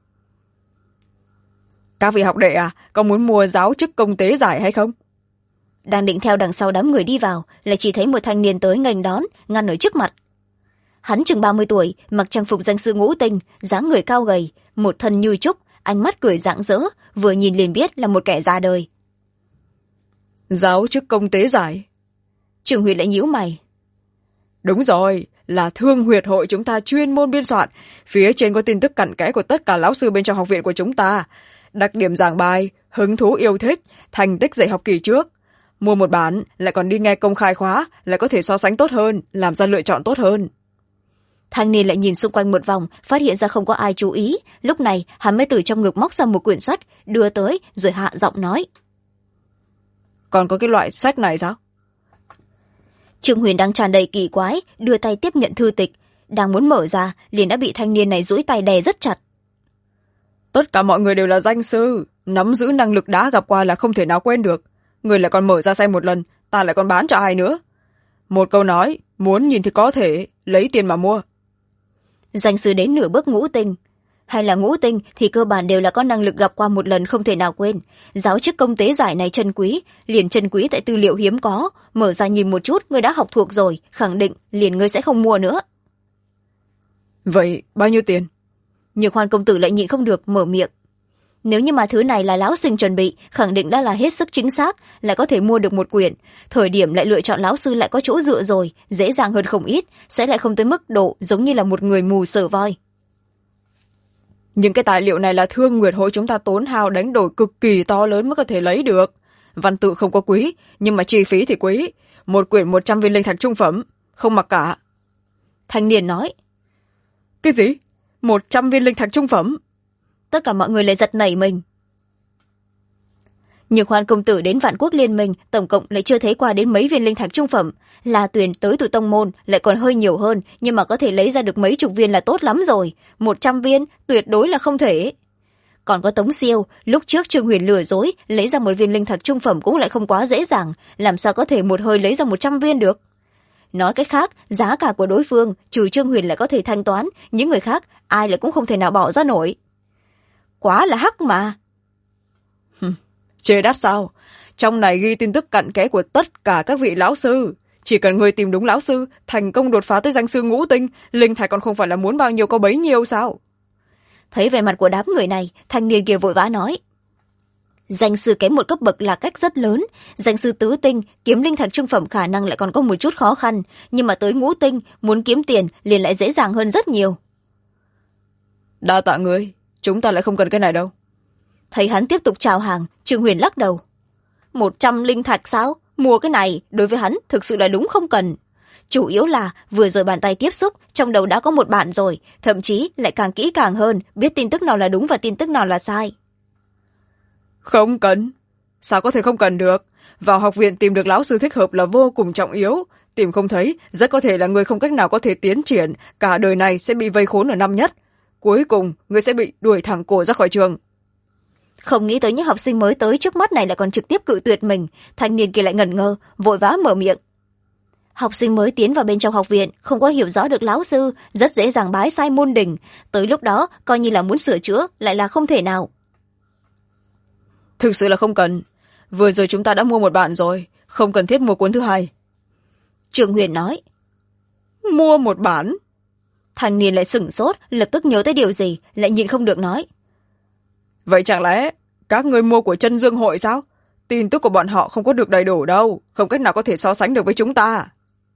B: Các vị học đệ à, có muốn mua giáo chức công tế giải hay không?
A: Đang định theo đằng sau đám người đi vào, lại chỉ thấy một thanh niên tới nghênh đón, ngăn ở trước mặt. Hắn chừng 30 tuổi, mặc trang phục danh sư ngũ tinh, dáng người cao gầy, một thân như trúc, ánh mắt cười rạng rỡ, vừa nhìn liền biết là một kẻ già đời.
B: Giáo chức công tế giải?
A: Trường Huy lại nhíu mày.
B: Đúng rồi, là Thương Huyệt hội chúng ta chuyên môn biên soạn, phía trên có tin tức cặn kẽ của tất cả lão sư bên trong học viện của chúng ta, đặc điểm giảng bài, hứng thú yêu thích, thành tích dạy học kỳ trước. Mua một bản lại còn đi nghe công khai khóa, lại có thể so sánh tốt hơn, làm ra lựa chọn tốt hơn.
A: Thanh niên lại nhìn xung quanh một vòng, phát hiện ra không có ai chú ý, lúc này hắn mới từ trong ngực móc ra một quyển sách, đưa tới rồi hạ giọng nói.
B: Còn có cái loại sách này sao?
A: Trương Huyền đang tràn đầy kỳ quái, đưa tay tiếp nhận thư tịch, đang muốn mở ra liền đã bị thanh niên này duỗi tay đè rất chặt.
B: Tất cả mọi người đều là danh sư, nắm giữ năng lực đã gặp qua là không thể nào quên được. Người lại còn mở ra xem một lần, ta lại còn bán cho ai nữa? Một câu nói, muốn nhìn thì có thể, lấy tiền mà mua.
A: Danh sư đến nửa bước ngũ tinh, hay là ngũ tinh thì cơ bản đều là có năng lực gặp qua một lần không thể nào quên. Giáo chức công tế giải này chân quý, liền chân quý tại tư liệu hiếm có, mở ra nhìn một chút người đã học thuộc rồi, khẳng định liền ngươi sẽ không mua nữa.
B: Vậy bao nhiêu tiền?
A: Nhược Hoan công tử lại nhịn không được mở miệng. Nếu như mà thứ này là lão sinh chuẩn bị, khẳng định đã là hết sức chính xác, lại có thể mua được một quyển. Thời điểm lại lựa chọn lão sư lại có chỗ dựa rồi, dễ dàng hơn không ít, sẽ lại không tới mức độ giống như là một người mù sờ voi.
B: Nhưng cái tài liệu này là Thương Nguyệt hội chúng ta tốn hao đánh đổi cực kỳ to lớn mới có thể lấy được. Văn tự không có quý, nhưng mà chi phí thì quý. Một quyển 100 viên linh thạch trung phẩm, không mặc cả.
A: Thanh niên nói.
B: Cái gì? 100 viên linh thạch trung phẩm?
A: Tất cả mọi người lại giật nảy mình. Nhược Hoan công tử đến Vạn Quốc Liên Minh tổng cộng lại chưa thấy qua đến mấy viên linh thạch trung phẩm. Là Tuyền tới từ tông môn lại còn hơi nhiều hơn, nhưng mà có thể lấy ra được mấy chục viên là tốt lắm rồi. 100 viên tuyệt đối là không thể. Còn có Tống Siêu, lúc trước Trương Huyền lừa dối lấy ra một viên linh thạch trung phẩm cũng lại không quá dễ dàng, làm sao có thể một hơi lấy ra 100 viên được. nói cách khác giá cả của đối phương trừ Trương Huyền lại có thể thanh toán, những người khác ai lại cũng không thể nào bỏ ra nổi. Quá là hắc mà.
B: Chê đắt sao? Trong này ghi tin tức cặn kẽ của tất cả các vị lão sư. Chỉ cần người tìm đúng lão sư, thành công đột phá tới danh sư ngũ tinh, linh thạch còn không phải là muốn bao nhiêu có bấy nhiêu sao?
A: Thấy vẻ mặt của đám người này, thanh niên kia vội vã nói. Danh sư kém một cấp bậc là cách rất lớn. Danh sư tứ tinh kiếm linh thạch trung phẩm khả năng lại còn có một chút khó khăn, nhưng mà tới ngũ tinh muốn kiếm tiền liền lại dễ dàng hơn rất nhiều.
B: Đa tạ ngươi, chúng ta lại không cần cái này đâu.
A: Thấy hắn tiếp tục chào hàng, Trương Huyền lắc đầu. 100 linh thạch sao? Mua cái này đối với hắn thực sự là đúng không cần. Chủ yếu là vừa rồi bàn tay tiếp xúc trong đầu đã có một bạn rồi, thậm chí lại càng kỹ càng hơn, biết tin tức nào là đúng và tin tức nào là sai.
B: Không cần. Sao có thể không cần được? Vào học viện tìm được lão sư thích hợp là vô cùng trọng yếu. Tìm không thấy, rất có thể là người không cách nào có thể tiến triển, cả đời này sẽ bị vây khốn ở năm nhất. Cuối cùng, người sẽ bị đuổi thẳng cổ ra khỏi trường.
A: Không nghĩ tới những học sinh mới tới trước mắt này lại còn trực tiếp cự tuyệt mình, thanh niên kia lại ngẩn ngơ, vội vã mở miệng. Học sinh mới tiến vào bên trong học viện, không có hiểu rõ được lão sư, rất dễ dàng bái sai môn đình. Tới lúc đó, coi như là muốn sửa chữa, lại là không thể nào.
B: Thực sự là không cần. Vừa rồi chúng ta đã mua một bạn rồi, không cần thiết mua cuốn thứ hai.
A: Trương Huyền nói.
B: Mua một bản?
A: Thanh niên lại sửng sốt, lập tức nhớ tới điều gì, lại nhịn không được nói.
B: Vậy chẳng lẽ các người mua của Chân Dương hội sao? Tin tức của bọn họ không có được đầy đủ đâu, không cách nào có thể so sánh được với chúng ta.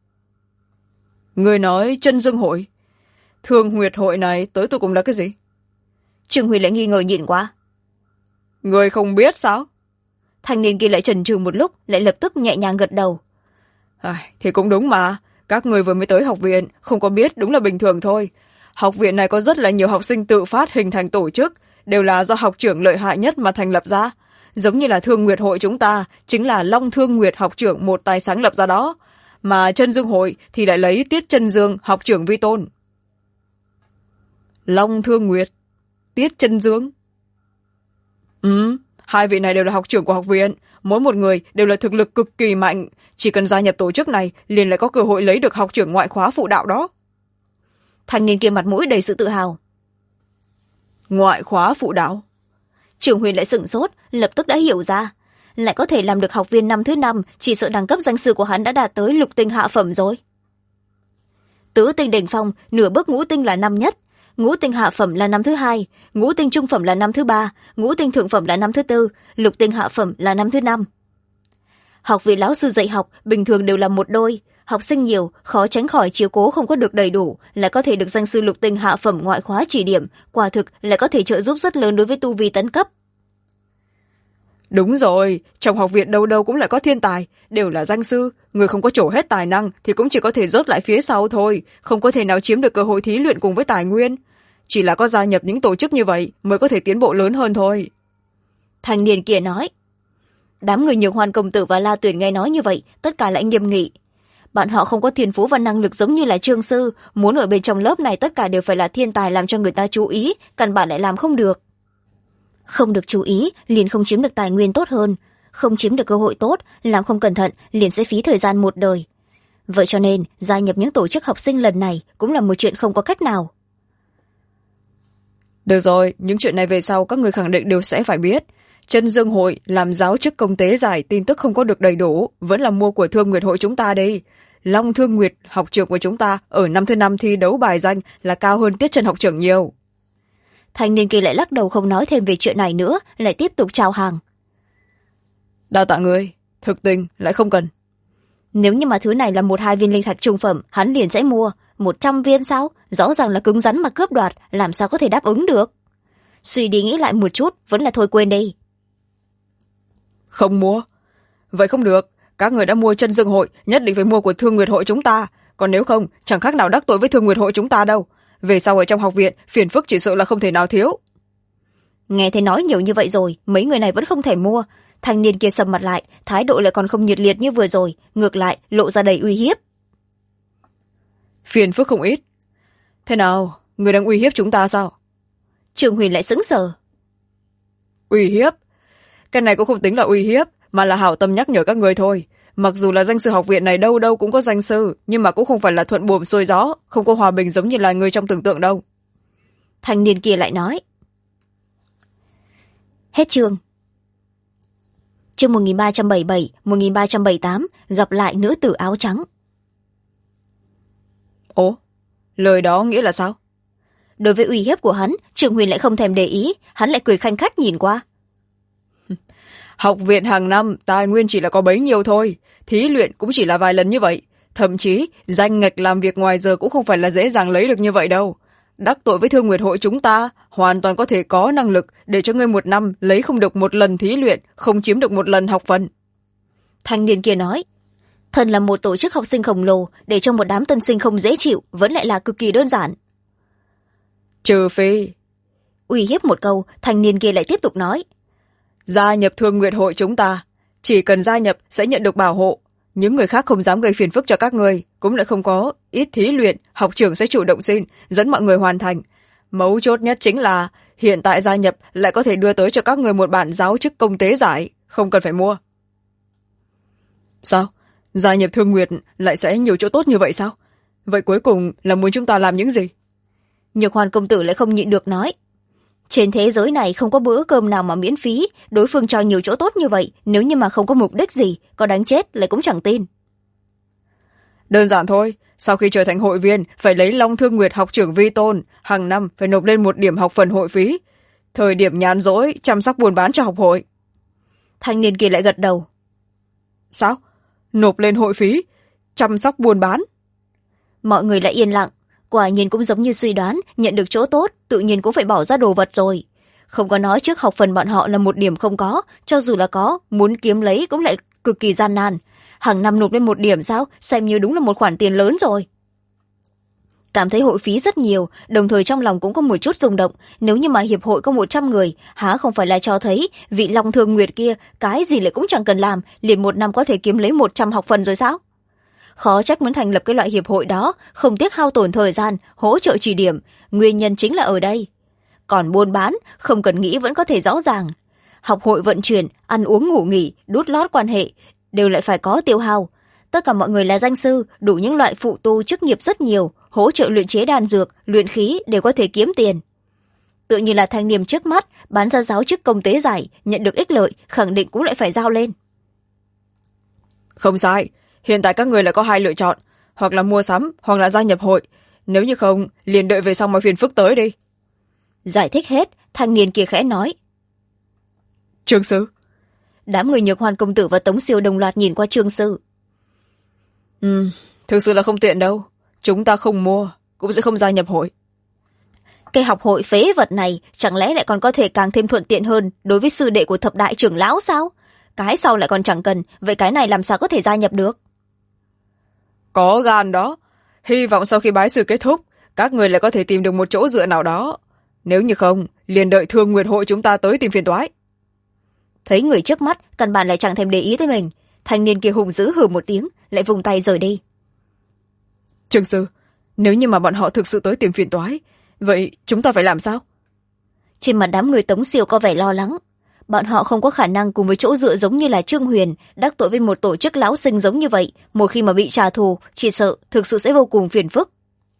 B: Người nói Chân Dương hội? Thương huyệt hội này tới tụi cùng là cái gì?
A: Trương Huyền lại nghi ngờ nhìn qua.
B: Người không biết sao?
A: Thanh niên kia lại chần chừ một lúc, lại lập tức nhẹ nhàng gật đầu.
B: Thì cũng đúng mà, các người vừa mới tới học viện, không có biết đúng là bình thường thôi. Học viện này có rất là nhiều học sinh tự phát hình thành tổ chức, đều là do học trưởng lợi hại nhất mà thành lập ra. Giống như là Thương Nguyệt hội chúng ta, chính là Long Thương Nguyệt học trưởng một tay sáng lập ra đó. Mà Chân Dương hội thì lại lấy Tiết Chân Dương học trưởng vi tôn. Long Thương Nguyệt, Tiết Chân Dương. Hai vị này đều là học trưởng của học viện, mỗi một người đều là thực lực cực kỳ mạnh, chỉ cần gia nhập tổ chức này liền lại có cơ hội lấy được học trưởng ngoại khóa phụ đạo đó.
A: Thanh niên kia mặt mũi đầy sự tự hào.
B: Ngoại khóa phụ đạo?
A: Trường Huyền lại sửng sốt, lập tức đã hiểu ra. Lại có thể làm được học viên năm thứ 5, chỉ sợ đẳng cấp danh sư của hắn đã đạt tới lục tinh hạ phẩm rồi. Tứ tinh đỉnh phong, nửa bước ngũ tinh là năm nhất, ngũ tinh hạ phẩm là năm thứ 2, ngũ tinh trung phẩm là năm thứ 3, ngũ tinh thượng phẩm là năm thứ 4, lục tinh hạ phẩm là năm thứ 5. Học viện lão sư dạy học bình thường đều là một đôi, học sinh nhiều, khó tránh khỏi chiếu cố không có được đầy đủ, lại có thể được danh sư lục tinh hạ phẩm ngoại khóa chỉ điểm, quả thực lại có thể trợ giúp rất lớn đối với tu vi tấn cấp.
B: Đúng rồi, trong học viện đâu đâu cũng lại có thiên tài, đều là danh sư, người không có trổ hết tài năng thì cũng chỉ có thể rớt lại phía sau thôi, không có thể nào chiếm được cơ hội thí luyện cùng với tài nguyên. Chỉ là có gia nhập những tổ chức như vậy mới có thể tiến bộ lớn hơn thôi.
A: Thanh niên kia nói. Đám người Nhược Hoan công tử và La Tuyển nghe nói như vậy, tất cả lại nghiêm nghị. Bọn họ không có thiên phú và năng lực giống như là Trương sư, muốn ở bên trong lớp này tất cả đều phải là thiên tài làm cho người ta chú ý, căn bản lại làm không được. Không được chú ý, liền không chiếm được tài nguyên tốt hơn, không chiếm được cơ hội tốt, làm không cẩn thận, liền sẽ phí thời gian một đời. Vậy cho nên, gia nhập những tổ chức học sinh lần này cũng là một chuyện không có cách nào.
B: Được rồi, những chuyện này về sau các người khẳng định đều sẽ phải biết. Chân Dương hội làm giáo chức công tế giải tin tức không có được đầy đủ, vẫn là mua của Thương Nguyệt hội chúng ta đi. Long Thương Nguyệt học trưởng của chúng ta ở năm thứ 5 thi đấu bài danh là cao hơn Tiết Chân học trưởng nhiều.
A: Thanh niên kia lại lắc đầu không nói thêm về chuyện này nữa, lại tiếp tục chào hàng.
B: Đa tạ người, thực tình lại không cần.
A: Nếu như mà thứ này là 1-2 viên linh thạch trung phẩm, hắn liền sẽ mua. 100 viên sao? Rõ ràng là cứng rắn mà cướp đoạt, làm sao có thể đáp ứng được? Suy đi nghĩ lại một chút, vẫn là thôi quên đi.
B: Không mua. Vậy không được, các người đã mua Chân Dương hội, nhất định phải mua của Thương Nguyệt hội chúng ta. Còn nếu không, chẳng khác nào đắc tội với Thương Nguyệt hội chúng ta đâu. Về sau ở trong học viện, phiền phức chỉ sợ là không thể nào thiếu.
A: Nghe thấy nói nhiều như vậy rồi, mấy người này vẫn không thể mua. Thanh niên kia sầm mặt lại, thái độ lại còn không nhiệt liệt như vừa rồi, ngược lại lộ ra đầy uy hiếp.
B: Phiền phức không ít. Thế nào, người đang uy hiếp chúng ta sao?
A: Trường Huyền lại sững sờ.
B: Uy hiếp? Cái này cũng không tính là uy hiếp, mà là hảo tâm nhắc nhở các người thôi. mặc dù là danh sư học viện này đâu đâu cũng có danh sư, nhưng mà cũng không phải là thuận buồm xuôi gió, không có hòa bình giống như là người trong tưởng tượng đâu.
A: Thanh niên kia lại nói. Hết chương. Chương 1377, 1378, gặp lại nữ tử áo trắng.
B: Ồ, lời đó nghĩa là sao?
A: Đối với uy hiếp của hắn, Trương Huyền lại không thèm để ý, hắn lại cười khanh khách nhìn qua.
B: Học viện hàng năm tài nguyên chỉ là có bấy nhiêu thôi, thí luyện cũng chỉ là vài lần như vậy, thậm chí danh ngạch làm việc ngoài giờ cũng không phải là dễ dàng lấy được như vậy đâu. Đắc tội với Thương Nguyệt hội chúng ta hoàn toàn có thể có năng lực để cho ngươi một năm lấy không được một lần thí luyện, không chiếm được một lần học phần.
A: Thanh niên kia nói. Thân là một tổ chức học sinh khổng lồ, để cho một đám tân sinh không dễ chịu vẫn lại là cực kỳ đơn giản.
B: Trừ phi.
A: Uy hiếp một câu, thanh niên kia lại tiếp tục nói.
B: Gia nhập Thương Nguyệt hội chúng ta, chỉ cần gia nhập sẽ nhận được bảo hộ. Những người khác không dám gây phiền phức cho các người, cũng lại không có ít thí luyện, học trưởng sẽ chủ động xin, dẫn mọi người hoàn thành. Mấu chốt nhất chính là hiện tại gia nhập lại có thể đưa tới cho các người một bản giáo chức công tế giải, không cần phải mua. Sao? Gia nhập Thương Nguyệt lại sẽ nhiều chỗ tốt như vậy sao? Vậy cuối cùng là muốn chúng ta làm những gì?
A: Nhược Hoàn công tử lại không nhịn được nói. Trên thế giới này không có bữa cơm nào mà miễn phí, đối phương cho nhiều chỗ tốt như vậy, nếu như mà không có mục đích gì, có đánh chết lại cũng chẳng tin.
B: Đơn giản thôi, sau khi trở thành hội viên phải lấy Long Thương Nguyệt học trưởng vi tôn, hàng năm phải nộp lên 1 điểm học phần hội phí, thời điểm nhàn rỗi chăm sóc buôn bán cho học hội.
A: Thanh niên kia lại gật đầu.
B: Sao? Nộp lên hội phí, chăm sóc buôn bán?
A: Mọi người lại yên lặng. Quả nhiên cũng giống như suy đoán, nhận được chỗ tốt tự nhiên cũng phải bỏ ra đồ vật rồi. Không có nói trước học phần bọn họ là 1 điểm không có, cho dù là có, muốn kiếm lấy cũng lại cực kỳ gian nan. Hàng năm nộp lên 1 điểm sao, xem như đúng là một khoản tiền lớn rồi. Cảm thấy hội phí rất nhiều, đồng thời trong lòng cũng có một chút rung động. Nếu như mà hiệp hội có 100 người, há không phải là cho thấy vị Long Thương Nguyệt kia cái gì lại cũng chẳng cần làm, liền 1 năm có thể kiếm lấy 100 học phần rồi sao? Khó trách muốn thành lập cái loại hiệp hội đó, không tiếc hao tổn thời gian, hỗ trợ chỉ điểm, nguyên nhân chính là ở đây. Còn buôn bán, không cần nghĩ vẫn có thể rõ ràng. Học hội vận chuyển, ăn uống ngủ nghỉ, đút lót quan hệ, đều lại phải có tiêu hao. Tất cả mọi người là danh sư, đủ những loại phụ tu chức nghiệp rất nhiều, hỗ trợ luyện chế đan dược, luyện khí đều có thể kiếm tiền. Tự như là thanh niên trước mắt, bán ra giáo chức công tế giải, nhận được ích lợi, khẳng định cũng lại phải giao lên.
B: Không sai. Hiện tại các người lại có 2 lựa chọn, hoặc là mua sắm, hoặc là gia nhập hội. Nếu như không, liền đợi về sau mọi phiền phức tới đi.
A: Giải thích hết, thanh niên kia khẽ nói.
B: Trương sư.
A: Đám người Nhược Hoàn công tử và Tống Siêu đồng loạt nhìn qua Trương sư.
B: Thực sự là không tiện đâu. Chúng ta không mua, cũng sẽ không gia nhập hội.
A: Cái học hội phế vật này chẳng lẽ lại còn có thể càng thêm thuận tiện hơn đối với sư đệ của thập đại trưởng lão sao? Cái sau lại còn chẳng cần, vậy cái này làm sao có thể gia nhập được?
B: Có gan đó. Hy vọng sau khi bái sư kết thúc, các người lại có thể tìm được một chỗ dựa nào đó. Nếu như không, liền đợi Thương Nguyệt hội chúng ta tới tìm phiền toái.
A: Thấy người trước mắt, căn bản lại chẳng thèm để ý tới mình. Thanh niên kia hùng dữ hừ một tiếng, lại vùng tay rời đi.
B: Trương sư, nếu như mà bọn họ thực sự tới tìm phiền toái, vậy chúng ta phải làm sao?
A: Trên mặt đám người Tống Siêu có vẻ lo lắng. Bọn họ không có khả năng cùng với chỗ dựa giống như là Trương Huyền, đắc tội với một tổ chức lão sinh giống như vậy, một khi mà bị trả thù, chỉ sợ thực sự sẽ vô cùng phiền phức.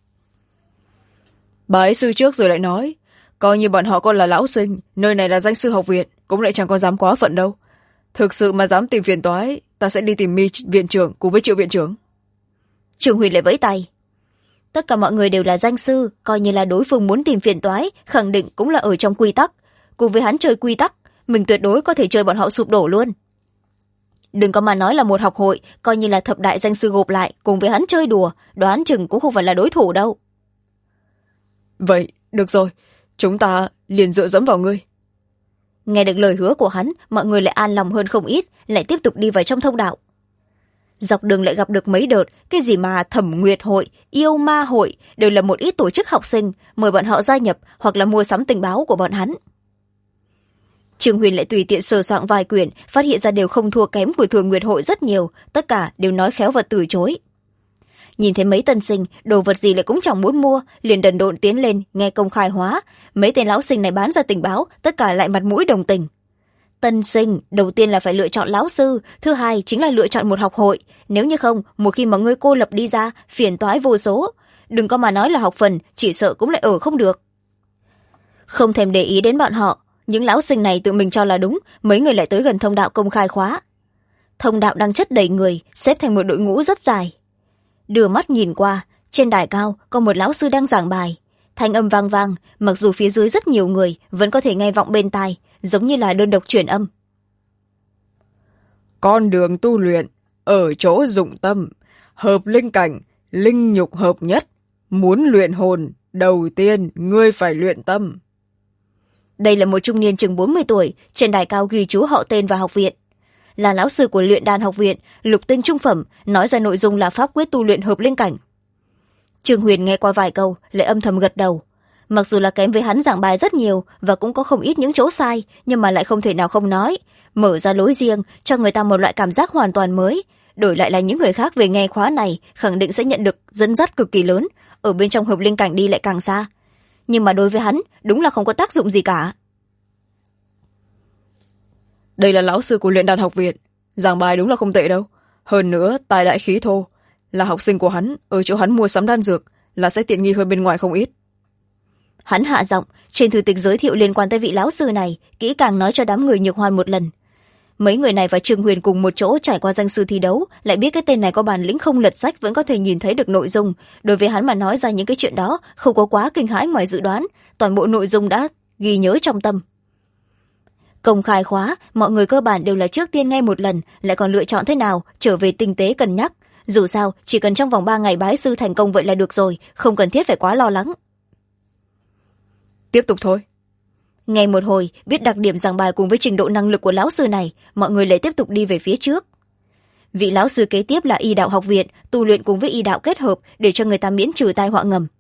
B: Bái sư trước rồi lại nói, coi như bọn họ còn là lão sinh, nơi này là danh sư học viện, cũng lại chẳng có dám quá phận đâu. Thực sự mà dám tìm phiền toái, ta sẽ đi tìm Mi viện trưởng cùng với Triệu viện trưởng.
A: Trương Huyền lại vẫy tay. Tất cả mọi người đều là danh sư, coi như là đối phương muốn tìm phiền toái, khẳng định cũng là ở trong quy tắc. Cùng với hắn chơi quy tắc, mình tuyệt đối có thể chơi bọn họ sụp đổ luôn. Đừng có mà nói là một học hội, coi như là thập đại danh sư gộp lại, cùng với hắn chơi đùa, đoán chừng cũng không phải là đối thủ đâu.
B: Vậy, được rồi, chúng ta liền dựa dẫm vào ngươi.
A: Nghe được lời hứa của hắn, mọi người lại an lòng hơn không ít, lại tiếp tục đi vào trong thông đạo. Dọc đường lại gặp được mấy đợt, cái gì mà Thẩm Nguyệt hội, Yêu Ma hội, đều là một ít tổ chức học sinh, mời bọn họ gia nhập hoặc là mua sắm tình báo của bọn hắn. Trương Huyền lại tùy tiện sờ soạng vài quyển, phát hiện ra đều không thua kém của Thường Nguyệt hội rất nhiều, tất cả đều nói khéo và từ chối. Nhìn thấy mấy tân sinh, đồ vật gì lại cũng chẳng muốn mua, liền đần độn tiến lên, nghe công khai hóa. Mấy tên lão sinh này bán ra tình báo, tất cả lại mặt mũi đồng tình. Tân sinh đầu tiên là phải lựa chọn lão sư, thứ hai chính là lựa chọn một học hội. Nếu như không, một khi mà ngươi cô lập đi ra, phiền toái vô số. Đừng có mà nói là học phần, chỉ sợ cũng lại ở không được. Không thèm để ý đến bọn họ, những lão sinh này tự mình cho là đúng, mấy người lại tới gần thông đạo công khai khóa. Thông đạo đang chất đầy người, xếp thành một đội ngũ rất dài. Đưa mắt nhìn qua, trên đài cao có một lão sư đang giảng bài. Thanh âm vang vang, mặc dù phía dưới rất nhiều người vẫn có thể nghe vọng bên tai, giống như là đơn độc truyền âm.
B: Con đường tu luyện ở chỗ dụng tâm, hợp linh cảnh, linh nhục hợp nhất. Muốn luyện hồn, đầu tiên ngươi phải luyện tâm.
A: Đây là một trung niên chừng 40 tuổi, trên đài cao ghi chú họ tên và học viện. Là lão sư của luyện đan học viện, lục tinh trung phẩm, nói ra nội dung là pháp quyết tu luyện hợp linh cảnh. Trương Huyền nghe qua vài câu, lại âm thầm gật đầu. Mặc dù là kém với hắn giảng bài rất nhiều và cũng có không ít những chỗ sai, nhưng mà lại không thể nào không nói. Mở ra lối riêng, cho người ta một loại cảm giác hoàn toàn mới. Đổi lại là những người khác về nghe khóa này, khẳng định sẽ nhận được dẫn dắt cực kỳ lớn, ở bên trong hợp linh cảnh đi lại càng xa. Nhưng mà đối với hắn, đúng là không có tác dụng gì cả.
B: Đây là lão sư của luyện đan học viện, giảng bài đúng là không tệ đâu. Hơn nữa, tài đại khí thô. Là học sinh của hắn, ở chỗ hắn mua sắm đan dược là sẽ tiện nghi hơn bên ngoài không ít.
A: Hắn hạ giọng, trên thư tịch giới thiệu liên quan tới vị lão sư này, kỹ càng nói cho đám người Nhược Hoan một lần. Mấy người này và Trương Huyền cùng một chỗ trải qua danh sư thi đấu, lại biết cái tên này có bản lĩnh không lật sách vẫn có thể nhìn thấy được nội dung. Đối với hắn mà nói ra những cái chuyện đó không có quá kinh hãi ngoài dự đoán, toàn bộ nội dung đã ghi nhớ trong tâm. Công khai khóa, mọi người cơ bản đều là trước tiên nghe một lần, lại còn lựa chọn thế nào, trở về tinh tế cân nhắc. Dù sao, chỉ cần trong vòng 3 ngày bái sư thành công vậy là được rồi, không cần thiết phải quá lo lắng.
B: Tiếp tục thôi.
A: Nghe một hồi, biết đặc điểm giảng bài cùng với trình độ năng lực của lão sư này, mọi người lại tiếp tục đi về phía trước. Vị lão sư kế tiếp là y đạo học viện, tu luyện cùng với y đạo kết hợp để cho người ta miễn trừ tai họa ngầm.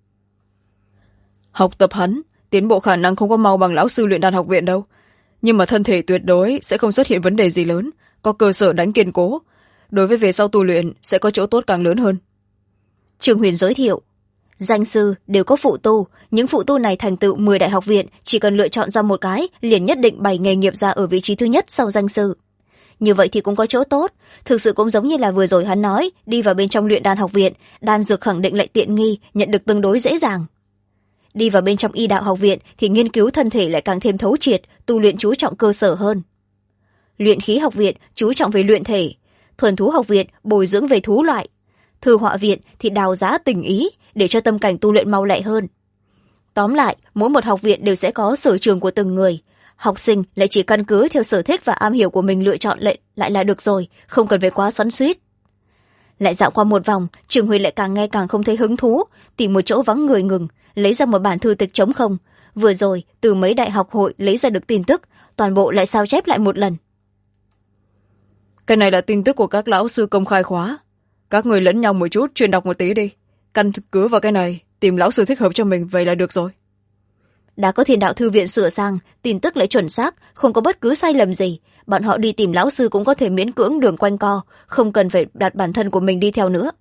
B: Học tập hắn, tiến bộ khả năng không có mau bằng lão sư luyện đan học viện đâu. Nhưng mà thân thể tuyệt đối sẽ không xuất hiện vấn đề gì lớn, có cơ sở đánh kiên cố. Đối với về sau tu luyện sẽ có chỗ tốt càng lớn hơn.
A: Trương Huyền giới thiệu. Danh sư đều có phụ tu, những phụ tu này thành tựu 10 đại học viện, chỉ cần lựa chọn ra một cái, liền nhất định bày nghề nghiệp ra ở vị trí thứ nhất sau danh sư. Như vậy thì cũng có chỗ tốt, thực sự cũng giống như là vừa rồi hắn nói, đi vào bên trong luyện đan học viện, đan dược khẳng định lại tiện nghi, nhận được tương đối dễ dàng. Đi vào bên trong y đạo học viện thì nghiên cứu thân thể lại càng thêm thấu triệt, tu luyện chú trọng cơ sở hơn. Luyện khí học viện chú trọng về luyện thể, thuần thú học viện bồi dưỡng về thú loại, thư họa viện thì đào giá tình ý để cho tâm cảnh tu luyện mau lẹ hơn. Tóm lại, mỗi một học viện đều sẽ có sở trường của từng người, học sinh lại chỉ căn cứ theo sở thích và am hiểu của mình lựa chọn lại là được rồi, không cần phải quá xoắn xuýt. Lại dạo qua một vòng, Trường Huy lại càng nghe càng không thấy hứng thú, tìm một chỗ vắng người ngừng, lấy ra một bản thư tịch trống không. Vừa rồi từ mấy đại học hội lấy ra được tin tức, toàn bộ lại sao chép lại một lần.
B: Cái này là tin tức của các lão sư công khai khóa, các người lẫn nhau một chút truyền đọc một tí đi, căn cứ vào cái này tìm lão sư thích hợp cho mình, vậy là được rồi.
A: Đã có Thiên Đạo Thư viện sửa sang, tin tức lại chuẩn xác, không có bất cứ sai lầm gì, bọn họ đi tìm lão sư cũng có thể miễn cưỡng đường quanh co, không cần phải đặt bản thân của mình đi theo nữa.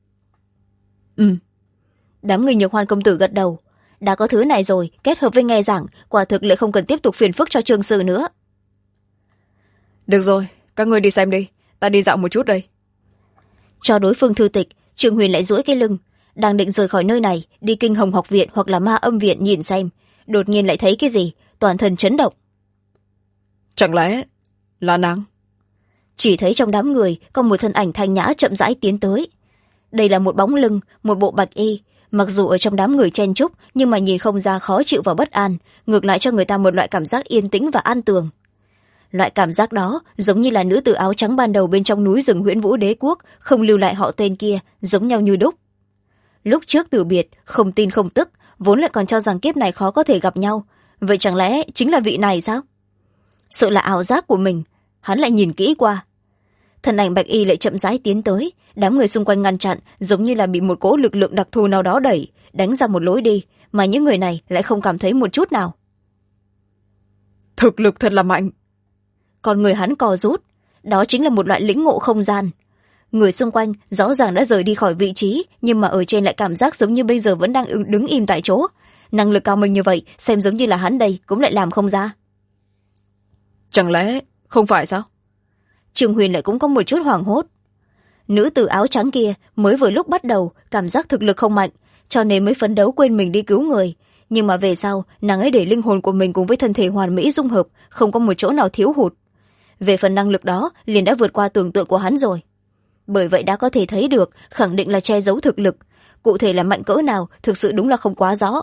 A: Đám người Nhược Hoan công tử gật đầu. Đã có thứ này rồi, kết hợp với nghe giảng, quả thực lại không cần tiếp tục phiền phức cho Trương sư nữa.
B: Được rồi, các người đi xem đi, ta đi dạo một chút đây.
A: Cho đối phương thư tịch, Trương Huyền lại duỗi cái lưng, đang định rời khỏi nơi này, đi Kinh Hồng học viện hoặc là Ma Âm viện nhìn xem, đột nhiên lại thấy cái gì, toàn thân chấn động.
B: Chẳng lẽ là nàng?
A: Chỉ thấy trong đám người có một thân ảnh thanh nhã chậm rãi tiến tới. Đây là một bóng lưng, một bộ bạch y, mặc dù ở trong đám người chen chúc nhưng mà nhìn không ra khó chịu và bất an, ngược lại cho người ta một loại cảm giác yên tĩnh và an tường. Loại cảm giác đó giống như là nữ tử áo trắng ban đầu bên trong núi rừng Huyễn Vũ Đế quốc, không lưu lại họ tên kia, giống nhau như đúc. Lúc trước từ biệt, không tin không tức, vốn lại còn cho rằng kiếp này khó có thể gặp nhau, vậy chẳng lẽ chính là vị này sao? Sợ là ảo giác của mình, hắn lại nhìn kỹ qua. Thân ảnh bạch y lại chậm rãi tiến tới, đám người xung quanh ngăn chặn, giống như là bị một cỗ lực lượng đặc thù nào đó đẩy, đánh ra một lối đi, mà những người này lại không cảm thấy một chút nào.
B: Thực lực thật là mạnh.
A: Còn người hắn co rút, đó chính là một loại lĩnh ngộ không gian. Người xung quanh rõ ràng đã rời đi khỏi vị trí, nhưng mà ở trên lại cảm giác giống như bây giờ vẫn đang đứng im tại chỗ. Năng lực cao minh như vậy, xem giống như là hắn đây cũng lại làm không ra.
B: Chẳng lẽ không phải sao?
A: Trương Huyền lại cũng có một chút hoảng hốt. Nữ tử áo trắng kia mới vừa lúc bắt đầu cảm giác thực lực không mạnh, cho nên mới phấn đấu quên mình đi cứu người, nhưng mà về sau nàng ấy để linh hồn của mình cùng với thân thể hoàn mỹ dung hợp, không có một chỗ nào thiếu hụt. Về phần năng lực đó liền đã vượt qua tưởng tượng của hắn rồi. Bởi vậy đã có thể thấy được khẳng định là che giấu thực lực, cụ thể là mạnh cỡ nào thực sự đúng là không quá rõ.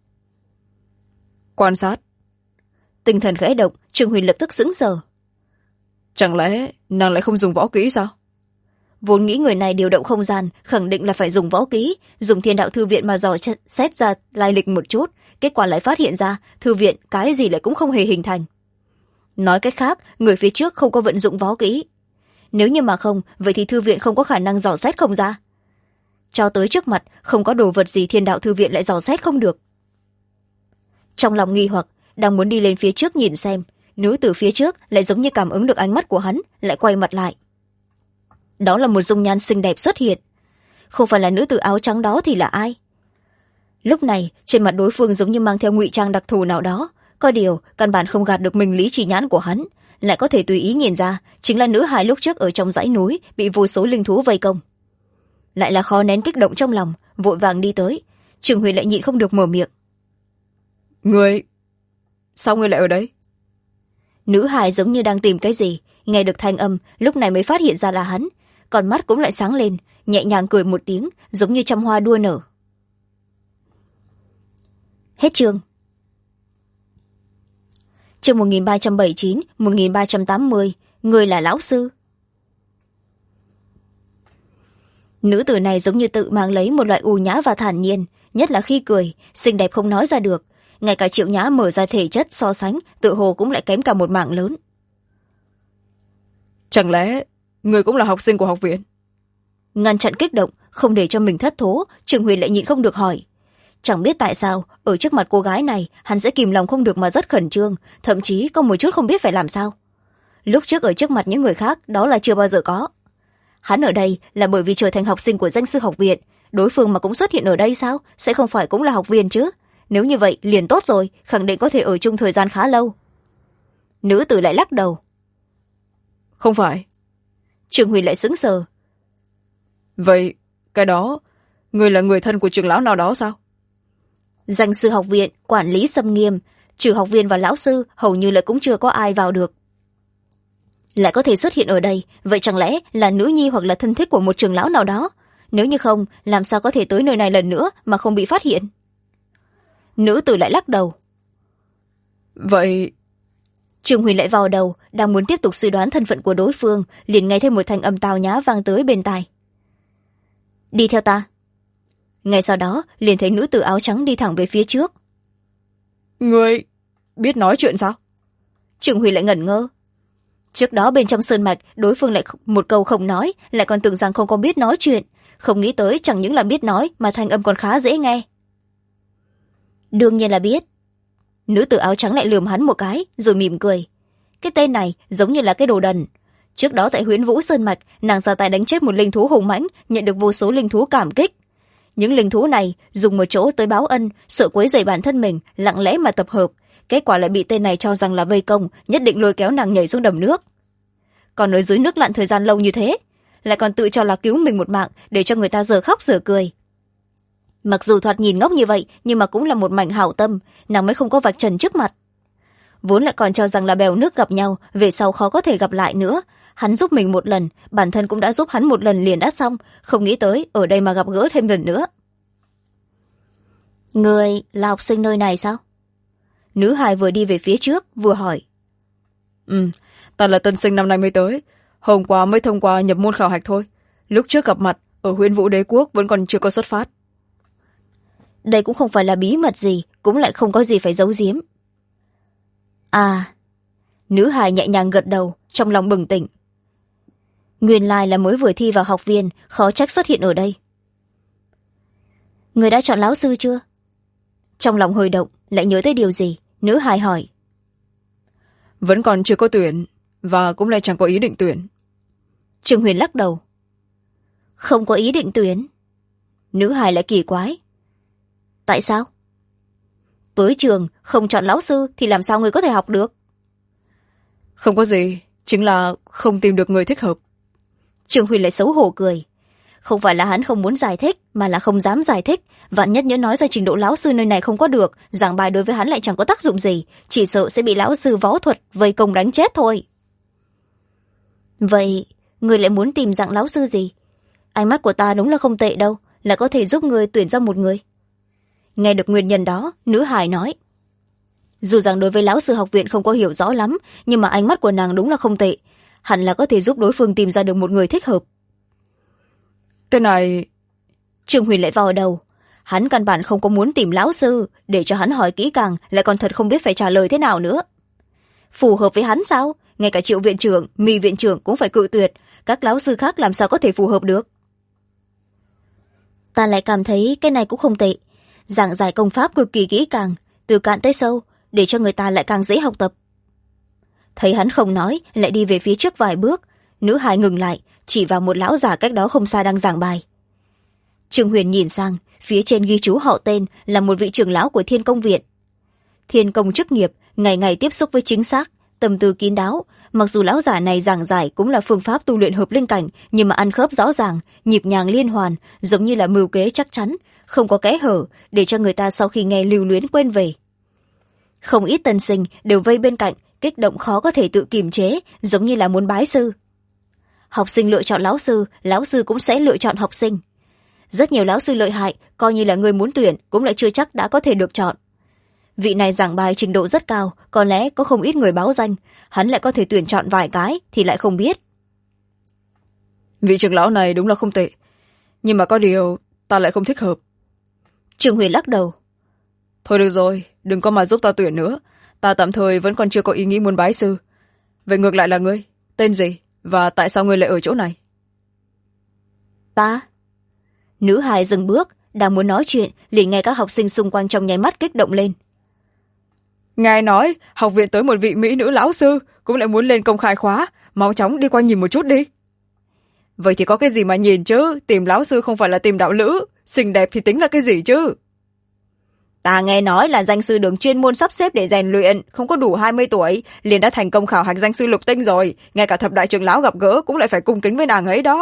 B: Quan sát.
A: Tinh thần khẽ động, Trương Huyền lập tức sững sờ.
B: Chẳng lẽ nàng lại không dùng võ kỹ sao?
A: Vốn nghĩ người này điều động không gian khẳng định là phải dùng võ kỹ, dùng thiên đạo thư viện mà dò xét ra lai lịch một chút, kết quả lại phát hiện ra thư viện cái gì lại cũng không hề hình thành. Nói cách khác, người phía trước không có vận dụng võ kỹ. Nếu như mà không, vậy thì thư viện không có khả năng dò xét không ra. Cho tới trước mặt, không có đồ vật gì thiên đạo thư viện lại dò xét không được. Trong lòng nghi hoặc, đang muốn đi lên phía trước nhìn xem, nữ tử phía trước lại giống như cảm ứng được ánh mắt của hắn, lại quay mặt lại. Đó là một dung nhan xinh đẹp xuất hiện. Không phải là nữ tử áo trắng đó thì là ai? Lúc này trên mặt đối phương giống như mang theo ngụy trang đặc thù nào đó, có điều căn bản không gạt được mình lý trí nhãn của hắn, lại có thể tùy ý nhìn ra chính là nữ hài lúc trước ở trong dãy núi bị vô số linh thú vây công. Lại là khó nén kích động trong lòng, vội vàng đi tới. Trương Huyền lại nhịn không được mở miệng.
B: Người... sao người lại ở đấy?
A: Nữ hài giống như đang tìm cái gì, nghe được thanh âm lúc này mới phát hiện ra là hắn, còn mắt cũng lại sáng lên, nhẹ nhàng cười một tiếng, giống như trăm hoa đua nở. Hết chương. Chương 1379, 1380, người là lão sư. Nữ tử này giống như tự mang lấy một loại u nhã và thản nhiên, nhất là khi cười, xinh đẹp không nói ra được. Ngay cả Triệu Nhã mở ra thể chất so sánh, tự hồ cũng lại kém cả một mảng lớn.
B: Chẳng lẽ người cũng là học sinh của học viện?
A: Ngăn chặn kích động, không để cho mình thất thố, Trương Huyền lại nhịn không được hỏi. Chẳng biết tại sao, ở trước mặt cô gái này, hắn sẽ kìm lòng không được mà rất khẩn trương, thậm chí có một chút không biết phải làm sao. Lúc trước ở trước mặt những người khác, đó là chưa bao giờ có. Hắn ở đây là bởi vì trở thành học sinh của danh sư học viện, đối phương mà cũng xuất hiện ở đây sao, sẽ không phải cũng là học viên chứ? Nếu như vậy liền tốt rồi, khẳng định có thể ở chung thời gian khá lâu. Nữ tử lại lắc đầu.
B: Không phải.
A: Trương Huyền lại sững sờ.
B: Vậy cái đó, người là người thân của trưởng lão nào đó sao?
A: Danh sư học viện quản lý xâm nghiêm, trừ học viên và lão sư hầu như là cũng chưa có ai vào được. Lại có thể xuất hiện ở đây, vậy chẳng lẽ là nữ nhi hoặc là thân thích của một trưởng lão nào đó? Nếu như không, làm sao có thể tới nơi này lần nữa mà không bị phát hiện? Nữ tử lại lắc đầu.
B: Vậy...
A: Trương Huyền lại vào đầu, đang muốn tiếp tục suy đoán thân phận của đối phương, liền nghe thêm một thanh âm tào nhã vang tới bên tai. Đi theo ta. Ngay sau đó liền thấy nữ tử áo trắng đi thẳng về phía trước.
B: Người biết nói chuyện sao?
A: Trương Huyền lại ngẩn ngơ. Trước đó bên trong sơn mạch, đối phương lại một câu không nói, lại còn tưởng rằng không có biết nói chuyện, không nghĩ tới chẳng những là biết nói mà thanh âm còn khá dễ nghe. Đương nhiên là biết. Nữ tử áo trắng lại lườm hắn một cái, rồi mỉm cười. Cái tên này giống như là cái đồ đần. Trước đó tại Huyễn Vũ Sơn Mạch, nàng ra tay đánh chết một linh thú hùng mãnh, nhận được vô số linh thú cảm kích. Những linh thú này dùng một chỗ tới báo ân, sợ quấy rầy bản thân mình, lặng lẽ mà tập hợp. Kết quả lại bị tên này cho rằng là vây công, nhất định lôi kéo nàng nhảy xuống đầm nước. Còn ở dưới nước lặn thời gian lâu như thế, lại còn tự cho là cứu mình một mạng, để cho người ta giờ khóc giờ cười. Mặc dù thoạt nhìn ngốc như vậy, nhưng mà cũng là một mảnh hảo tâm, nàng mới không có vạch trần trước mặt. Vốn lại còn cho rằng là bèo nước gặp nhau, về sau khó có thể gặp lại nữa. Hắn giúp mình một lần, bản thân cũng đã giúp hắn một lần liền đã xong, không nghĩ tới ở đây mà gặp gỡ thêm lần nữa. Người là học sinh nơi này sao? Nữ hài vừa đi về phía trước, vừa hỏi.
B: Ta là tân sinh năm nay mới tới, hôm qua mới thông qua nhập môn khảo hạch thôi. Lúc trước gặp mặt, ở Huyễn Vũ Đế Quốc vẫn còn chưa có xuất phát.
A: Đây cũng không phải là bí mật gì, cũng lại không có gì phải giấu giếm. À, nữ hài nhẹ nhàng gật đầu, trong lòng bừng tỉnh. Nguyên lai là mới vừa thi vào học viên, khó trách xuất hiện ở đây. Người đã chọn lão sư chưa? Trong lòng hơi động, lại nhớ tới điều gì, nữ hài hỏi.
B: Vẫn còn chưa có tuyển, và cũng lại chẳng có ý định tuyển.
A: Trương Huyền lắc đầu. Không có ý định tuyển? Nữ hài lại kỳ quái. Tại sao? Tới trường không chọn lão sư thì làm sao người có thể học được?
B: Không có gì, chính là không tìm được người thích hợp.
A: Trương Huyền lại xấu hổ cười. Không phải là hắn không muốn giải thích, mà là không dám giải thích. Vạn nhất nhớ nói ra trình độ lão sư nơi này không có được, giảng bài đối với hắn lại chẳng có tác dụng gì, chỉ sợ sẽ bị lão sư võ thuật vây công đánh chết thôi. Vậy người lại muốn tìm dạng lão sư gì? Ánh mắt của ta đúng là không tệ đâu, là có thể giúp người tuyển ra một người. Nghe được nguyên nhân đó, nữ hài nói. Dù rằng đối với lão sư học viện không có hiểu rõ lắm, nhưng mà ánh mắt của nàng đúng là không tệ, hẳn là có thể giúp đối phương tìm ra được một người thích hợp.
B: Cái này...
A: Trương Huyền lại vào đầu. Hắn căn bản không có muốn tìm lão sư, để cho hắn hỏi kỹ càng lại còn thật không biết phải trả lời thế nào nữa. Phù hợp với hắn sao? Ngay cả Triệu viện trưởng, Mi viện trưởng cũng phải cự tuyệt, các lão sư khác làm sao có thể phù hợp được? Ta lại cảm thấy cái này cũng không tệ, giảng giải công pháp cực kỳ kỹ càng, từ cạn tới sâu, để cho người ta lại càng dễ học tập. Thấy hắn không nói, lại đi về phía trước vài bước, nữ hài ngừng lại, chỉ vào một lão già cách đó không xa đang giảng bài. Trương Huyền nhìn sang, phía trên ghi chú họ tên là một vị trưởng lão của Thiên Công viện. Thiên Công chức nghiệp, ngày ngày tiếp xúc với chính xác, tâm tư kín đáo. Mặc dù lão giả này giảng giải cũng là phương pháp tu luyện hợp linh cảnh, nhưng mà ăn khớp rõ ràng, nhịp nhàng liên hoàn, giống như là mưu kế chắc chắn, không có kẽ hở, để cho người ta sau khi nghe lưu luyến quên về. Không ít tân sinh đều vây bên cạnh, kích động khó có thể tự kiềm chế, giống như là muốn bái sư. Học sinh lựa chọn lão sư cũng sẽ lựa chọn học sinh. Rất nhiều lão sư lợi hại, coi như là người muốn tuyển cũng lại chưa chắc đã có thể được chọn. Vị này giảng bài trình độ rất cao, có lẽ có không ít người báo danh, hắn lại có thể tuyển chọn vài cái thì lại không biết.
B: Vị trưởng lão này đúng là không tệ, nhưng mà có điều ta lại không thích hợp.
A: Trương Huyền lắc đầu.
B: Thôi được rồi, đừng có mà giúp ta tuyển nữa, ta tạm thời vẫn còn chưa có ý nghĩ muốn bái sư. Vậy ngược lại là ngươi, tên gì và tại sao ngươi lại ở chỗ này?
A: Ta. Nữ hài dừng bước, đang muốn nói chuyện liền nghe các học sinh xung quanh trong nháy mắt kích động lên.
B: Ngài nói học viện tới một vị mỹ nữ lão sư, cũng lại muốn lên công khai khóa, mau chóng đi qua nhìn một chút đi. Vậy thì có cái gì mà nhìn chứ, tìm lão sư không phải là tìm đạo lữ, xinh đẹp thì tính là cái gì chứ?
A: Ta nghe nói là danh sư đường chuyên môn sắp xếp để rèn luyện, không có đủ 20 tuổi liền đã thành công khảo hạch danh sư lục tinh rồi, ngay cả thập đại trưởng lão gặp gỡ cũng lại phải cung kính với nàng ấy đó.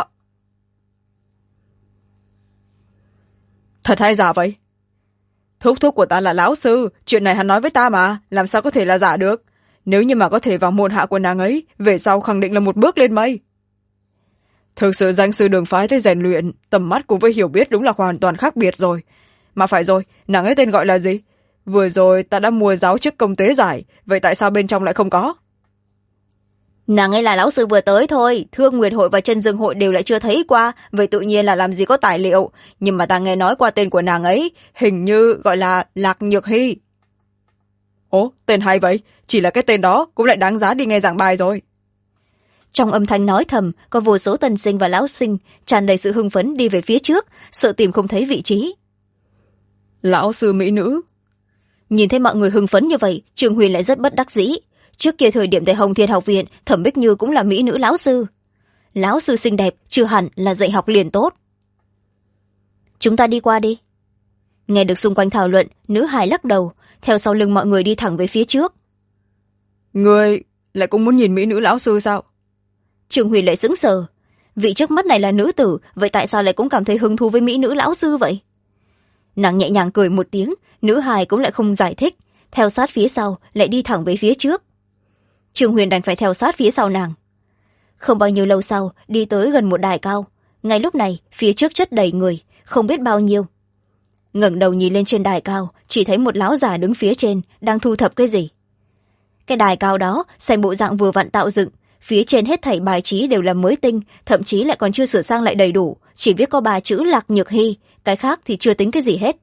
A: Thật hay giả vậy? Thúc thúc của ta là lão sư, chuyện này hắn nói với ta mà, làm sao có thể là giả được? Nếu như mà có thể vào môn hạ của nàng ấy, về sau khẳng định là một bước lên mây. Thực sự danh sư đường phái tới rèn luyện, tầm mắt cùng với hiểu biết đúng là hoàn toàn khác biệt rồi. Mà phải rồi, nàng ấy tên gọi là gì? Vừa rồi ta đã mua giáo chức công tế giải, vậy tại sao bên trong lại không có? Nàng ấy là lão sư vừa tới thôi, Thương Nguyệt hội và Chân Dương hội đều lại chưa thấy qua, vậy tự nhiên là làm gì có tài liệu. Nhưng mà ta nghe nói qua tên của nàng ấy, hình như gọi là Lạc Nhược Hy.
B: Ồ, tên hay vậy, chỉ là cái tên đó cũng lại đáng giá đi nghe giảng bài rồi.
A: Trong âm thanh nói thầm, có vô số tân sinh và lão sinh tràn đầy sự hưng phấn đi về phía trước, sợ tìm không thấy vị trí.
B: Lão sư mỹ nữ.
A: Nhìn thấy mọi người hưng phấn như vậy, Trương Huyền lại rất bất đắc dĩ. Trước kia thời điểm tại Hồng Thiên học viện, Thẩm Bích Như cũng là mỹ nữ lão sư. Lão sư xinh đẹp chưa hẳn là dạy học liền tốt. Chúng ta đi qua đi. Nghe được xung quanh thảo luận, nữ hài lắc đầu, theo sau lưng mọi người đi thẳng về phía trước.
B: Người lại cũng muốn nhìn mỹ nữ lão sư sao?
A: Trương Huyền lại sững sờ. Vị trước mắt này là nữ tử, vậy tại sao lại cũng cảm thấy hứng thú với mỹ nữ lão sư vậy? Nàng nhẹ nhàng cười một tiếng, nữ hài cũng lại không giải thích, theo sát phía sau lại đi thẳng về phía trước. Trương Huyền đành phải theo sát phía sau nàng. Không bao nhiêu lâu sau, đi tới gần một đài cao. Ngay lúc này, phía trước chất đầy người, không biết bao nhiêu. Ngẩng đầu nhìn lên trên đài cao, chỉ thấy một lão già đứng phía trên, đang thu thập cái gì. Cái đài cao đó, xem bộ dạng vừa vặn tạo dựng, phía trên hết thảy bài trí đều là mới tinh, thậm chí lại còn chưa sửa sang lại đầy đủ, chỉ viết có 3 chữ Lạc Nhược Hy, cái khác thì chưa tính cái gì hết.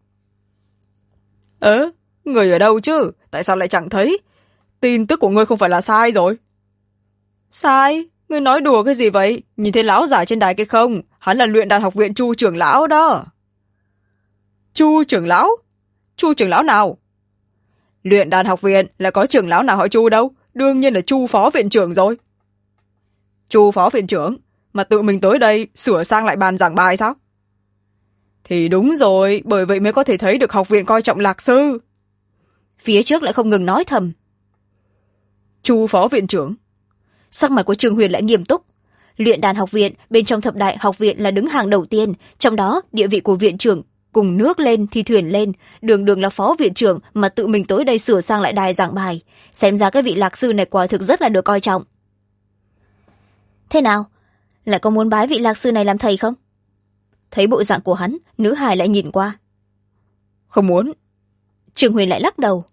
B: Người ở đâu chứ? Tại sao lại chẳng thấy? Tin tức của ngươi không phải là sai rồi. Sai? Ngươi nói đùa cái gì vậy? Nhìn thấy lão giả trên đài kia không? Hắn là luyện đan học viện Chu trưởng lão đó. Chu trưởng lão? Chu trưởng lão nào? Luyện đan học viện là có trưởng lão nào họ Chu đâu? Đương nhiên là Chu phó viện trưởng rồi. Chu phó viện trưởng? Mà tự mình tới đây sửa sang lại bàn giảng bài sao? Thì đúng rồi, bởi vậy mới có thể thấy được học viện coi trọng Lạc sư.
A: Phía trước lại không ngừng nói thầm.
B: Chu phó viện trưởng?
A: Sắc mặt của Trương Huyền lại nghiêm túc. Luyện đàn học viện bên trong thập đại học viện là đứng hàng đầu tiên, trong đó địa vị của viện trưởng cùng nước lên thì thuyền lên, đường đường là phó viện trưởng mà tự mình tới đây sửa sang lại đài giảng bài, xem ra cái vị lạc sư này quả thực rất là được coi trọng. Thế nào, lại có muốn bái vị lạc sư này làm thầy không? Thấy bộ dạng của hắn, nữ hài lại nhìn qua.
B: Không muốn.
A: Trương Huyền lại lắc đầu.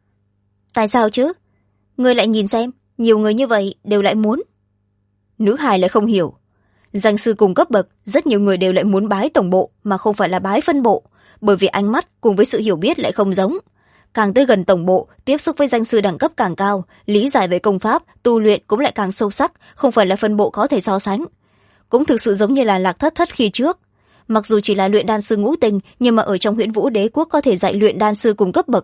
A: Tại sao chứ? Ngươi lại nhìn xem, nhiều người như vậy đều lại muốn. Nữ hài lại không hiểu. Danh sư cùng cấp bậc, rất nhiều người đều lại muốn bái tổng bộ mà không phải là bái phân bộ, bởi vì ánh mắt cùng với sự hiểu biết lại không giống. Càng tới gần tổng bộ, tiếp xúc với danh sư đẳng cấp càng cao, lý giải về công pháp, tu luyện cũng lại càng sâu sắc, không phải là phân bộ có thể so sánh. Cũng thực sự giống như là Lạc Thất Thất khi trước. Mặc dù chỉ là luyện đan sư ngũ tình, nhưng mà ở trong Huyễn Vũ Đế quốc có thể dạy luyện đan sư cùng cấp bậc.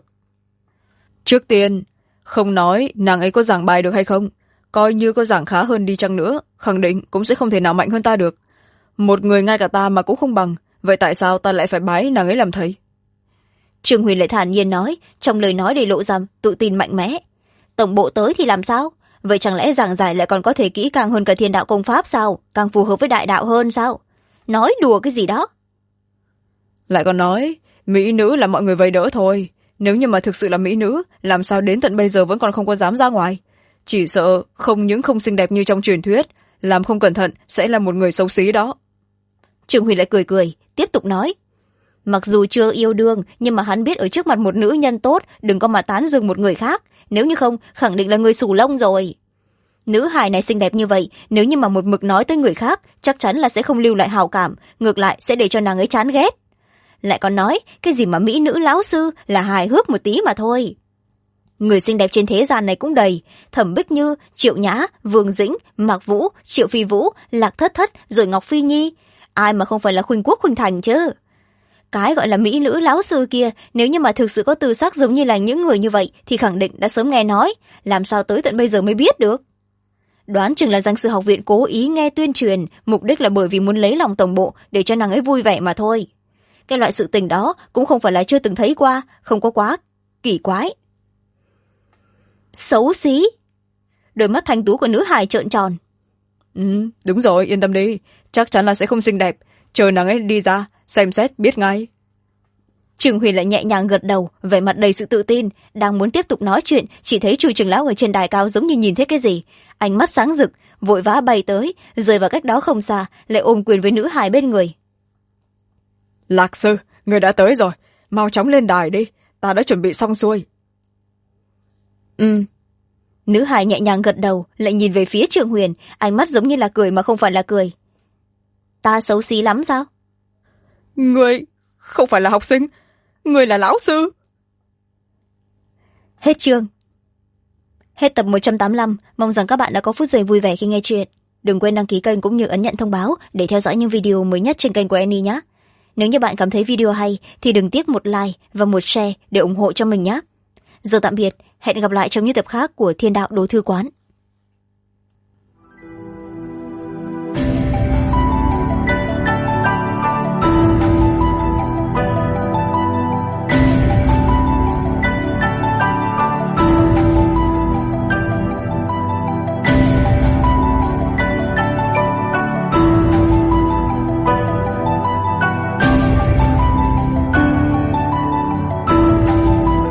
B: Trước tiên, không nói nàng ấy có giảng bài được hay không, coi như có giảng khá hơn đi chăng nữa, khẳng định cũng sẽ không thể nào mạnh hơn ta được. Một người ngay cả ta mà cũng không bằng, vậy tại sao ta lại phải bái nàng ấy làm thầy?
A: Trương Huyền lại thản nhiên nói, trong lời nói đầy lộ ra tự tin mạnh mẽ. Tổng bộ tới thì làm sao? Vậy chẳng lẽ giảng giải lại còn có thể kỹ càng hơn cả thiên đạo công pháp sao? Càng phù hợp với đại đạo hơn sao? Nói đùa cái gì đó?
B: Lại còn nói, mỹ nữ là mọi người vây đỡ thôi. Nếu như mà thực sự là mỹ nữ, làm sao đến tận bây giờ vẫn còn không có dám ra ngoài? Chỉ sợ không những không xinh đẹp như trong truyền thuyết, làm không cẩn thận sẽ là một người xấu xí đó.
A: Trương Huyền lại cười cười, tiếp tục nói. Mặc dù chưa yêu đương, nhưng mà hắn biết ở trước mặt một nữ nhân tốt, đừng có mà tán dương một người khác. Nếu như không, khẳng định là người xù lông rồi. Nữ hài này xinh đẹp như vậy, nếu như mà một mực nói tới người khác, chắc chắn là sẽ không lưu lại hào cảm, ngược lại sẽ để cho nàng ấy chán ghét. Lại còn nói, cái gì mà mỹ nữ lão sư là hài hước một tí mà thôi. Người xinh đẹp trên thế gian này cũng đầy, Thẩm Bích Như, Triệu Nhã, Vương Dĩnh, Mạc Vũ, Triệu Phi Vũ, Lạc Thất Thất, rồi Ngọc Phi Nhi. Ai mà không phải là khuynh quốc khuynh thành chứ? Cái gọi là mỹ nữ lão sư kia, nếu như mà thực sự có tư sắc giống như là những người như vậy thì khẳng định đã sớm nghe nói, làm sao tới tận bây giờ mới biết được. Đoán chừng là danh sư học viện cố ý nghe tuyên truyền, mục đích là bởi vì muốn lấy lòng tổng bộ để cho nàng ấy vui vẻ mà thôi. Cái loại sự tình đó cũng không phải là chưa từng thấy qua, không có quá kỳ quái. Xấu xí. Đôi mắt thanh tú của nữ hài trợn tròn.
B: Đúng rồi, yên tâm đi, chắc chắn là sẽ không xinh đẹp, chờ nàng ấy đi ra xem xét biết ngay.
A: Trương Huyền lại nhẹ nhàng gật đầu, vẻ mặt đầy sự tự tin, đang muốn tiếp tục nói chuyện, chỉ thấy Chu trưởng lão ở trên đài cao giống như nhìn thấy cái gì, ánh mắt sáng rực, vội vã bay tới, rơi vào cách đó không xa, lại ôm quyền với nữ hài bên người.
B: Lạc sư, người đã tới rồi, mau chóng lên đài đi, ta đã chuẩn bị xong xuôi.
A: Nữ hài nhẹ nhàng gật đầu, lại nhìn về phía Trương Huyền, ánh mắt giống như là cười mà không phải là cười. Ta xấu xí lắm sao?
B: Người không phải là học sinh, người là lão sư.
A: Hết chương. Hết tập 185, mong rằng các bạn đã có phút giây vui vẻ khi nghe chuyện. Đừng quên đăng ký kênh cũng như ấn nhận thông báo để theo dõi những video mới nhất trên kênh của Annie nhé. Nếu như bạn cảm thấy video hay thì đừng tiếc một like và một share để ủng hộ cho mình nhé. Giờ tạm biệt, hẹn gặp lại trong những tập khác của Thiên Đạo Đồ Thư Quán.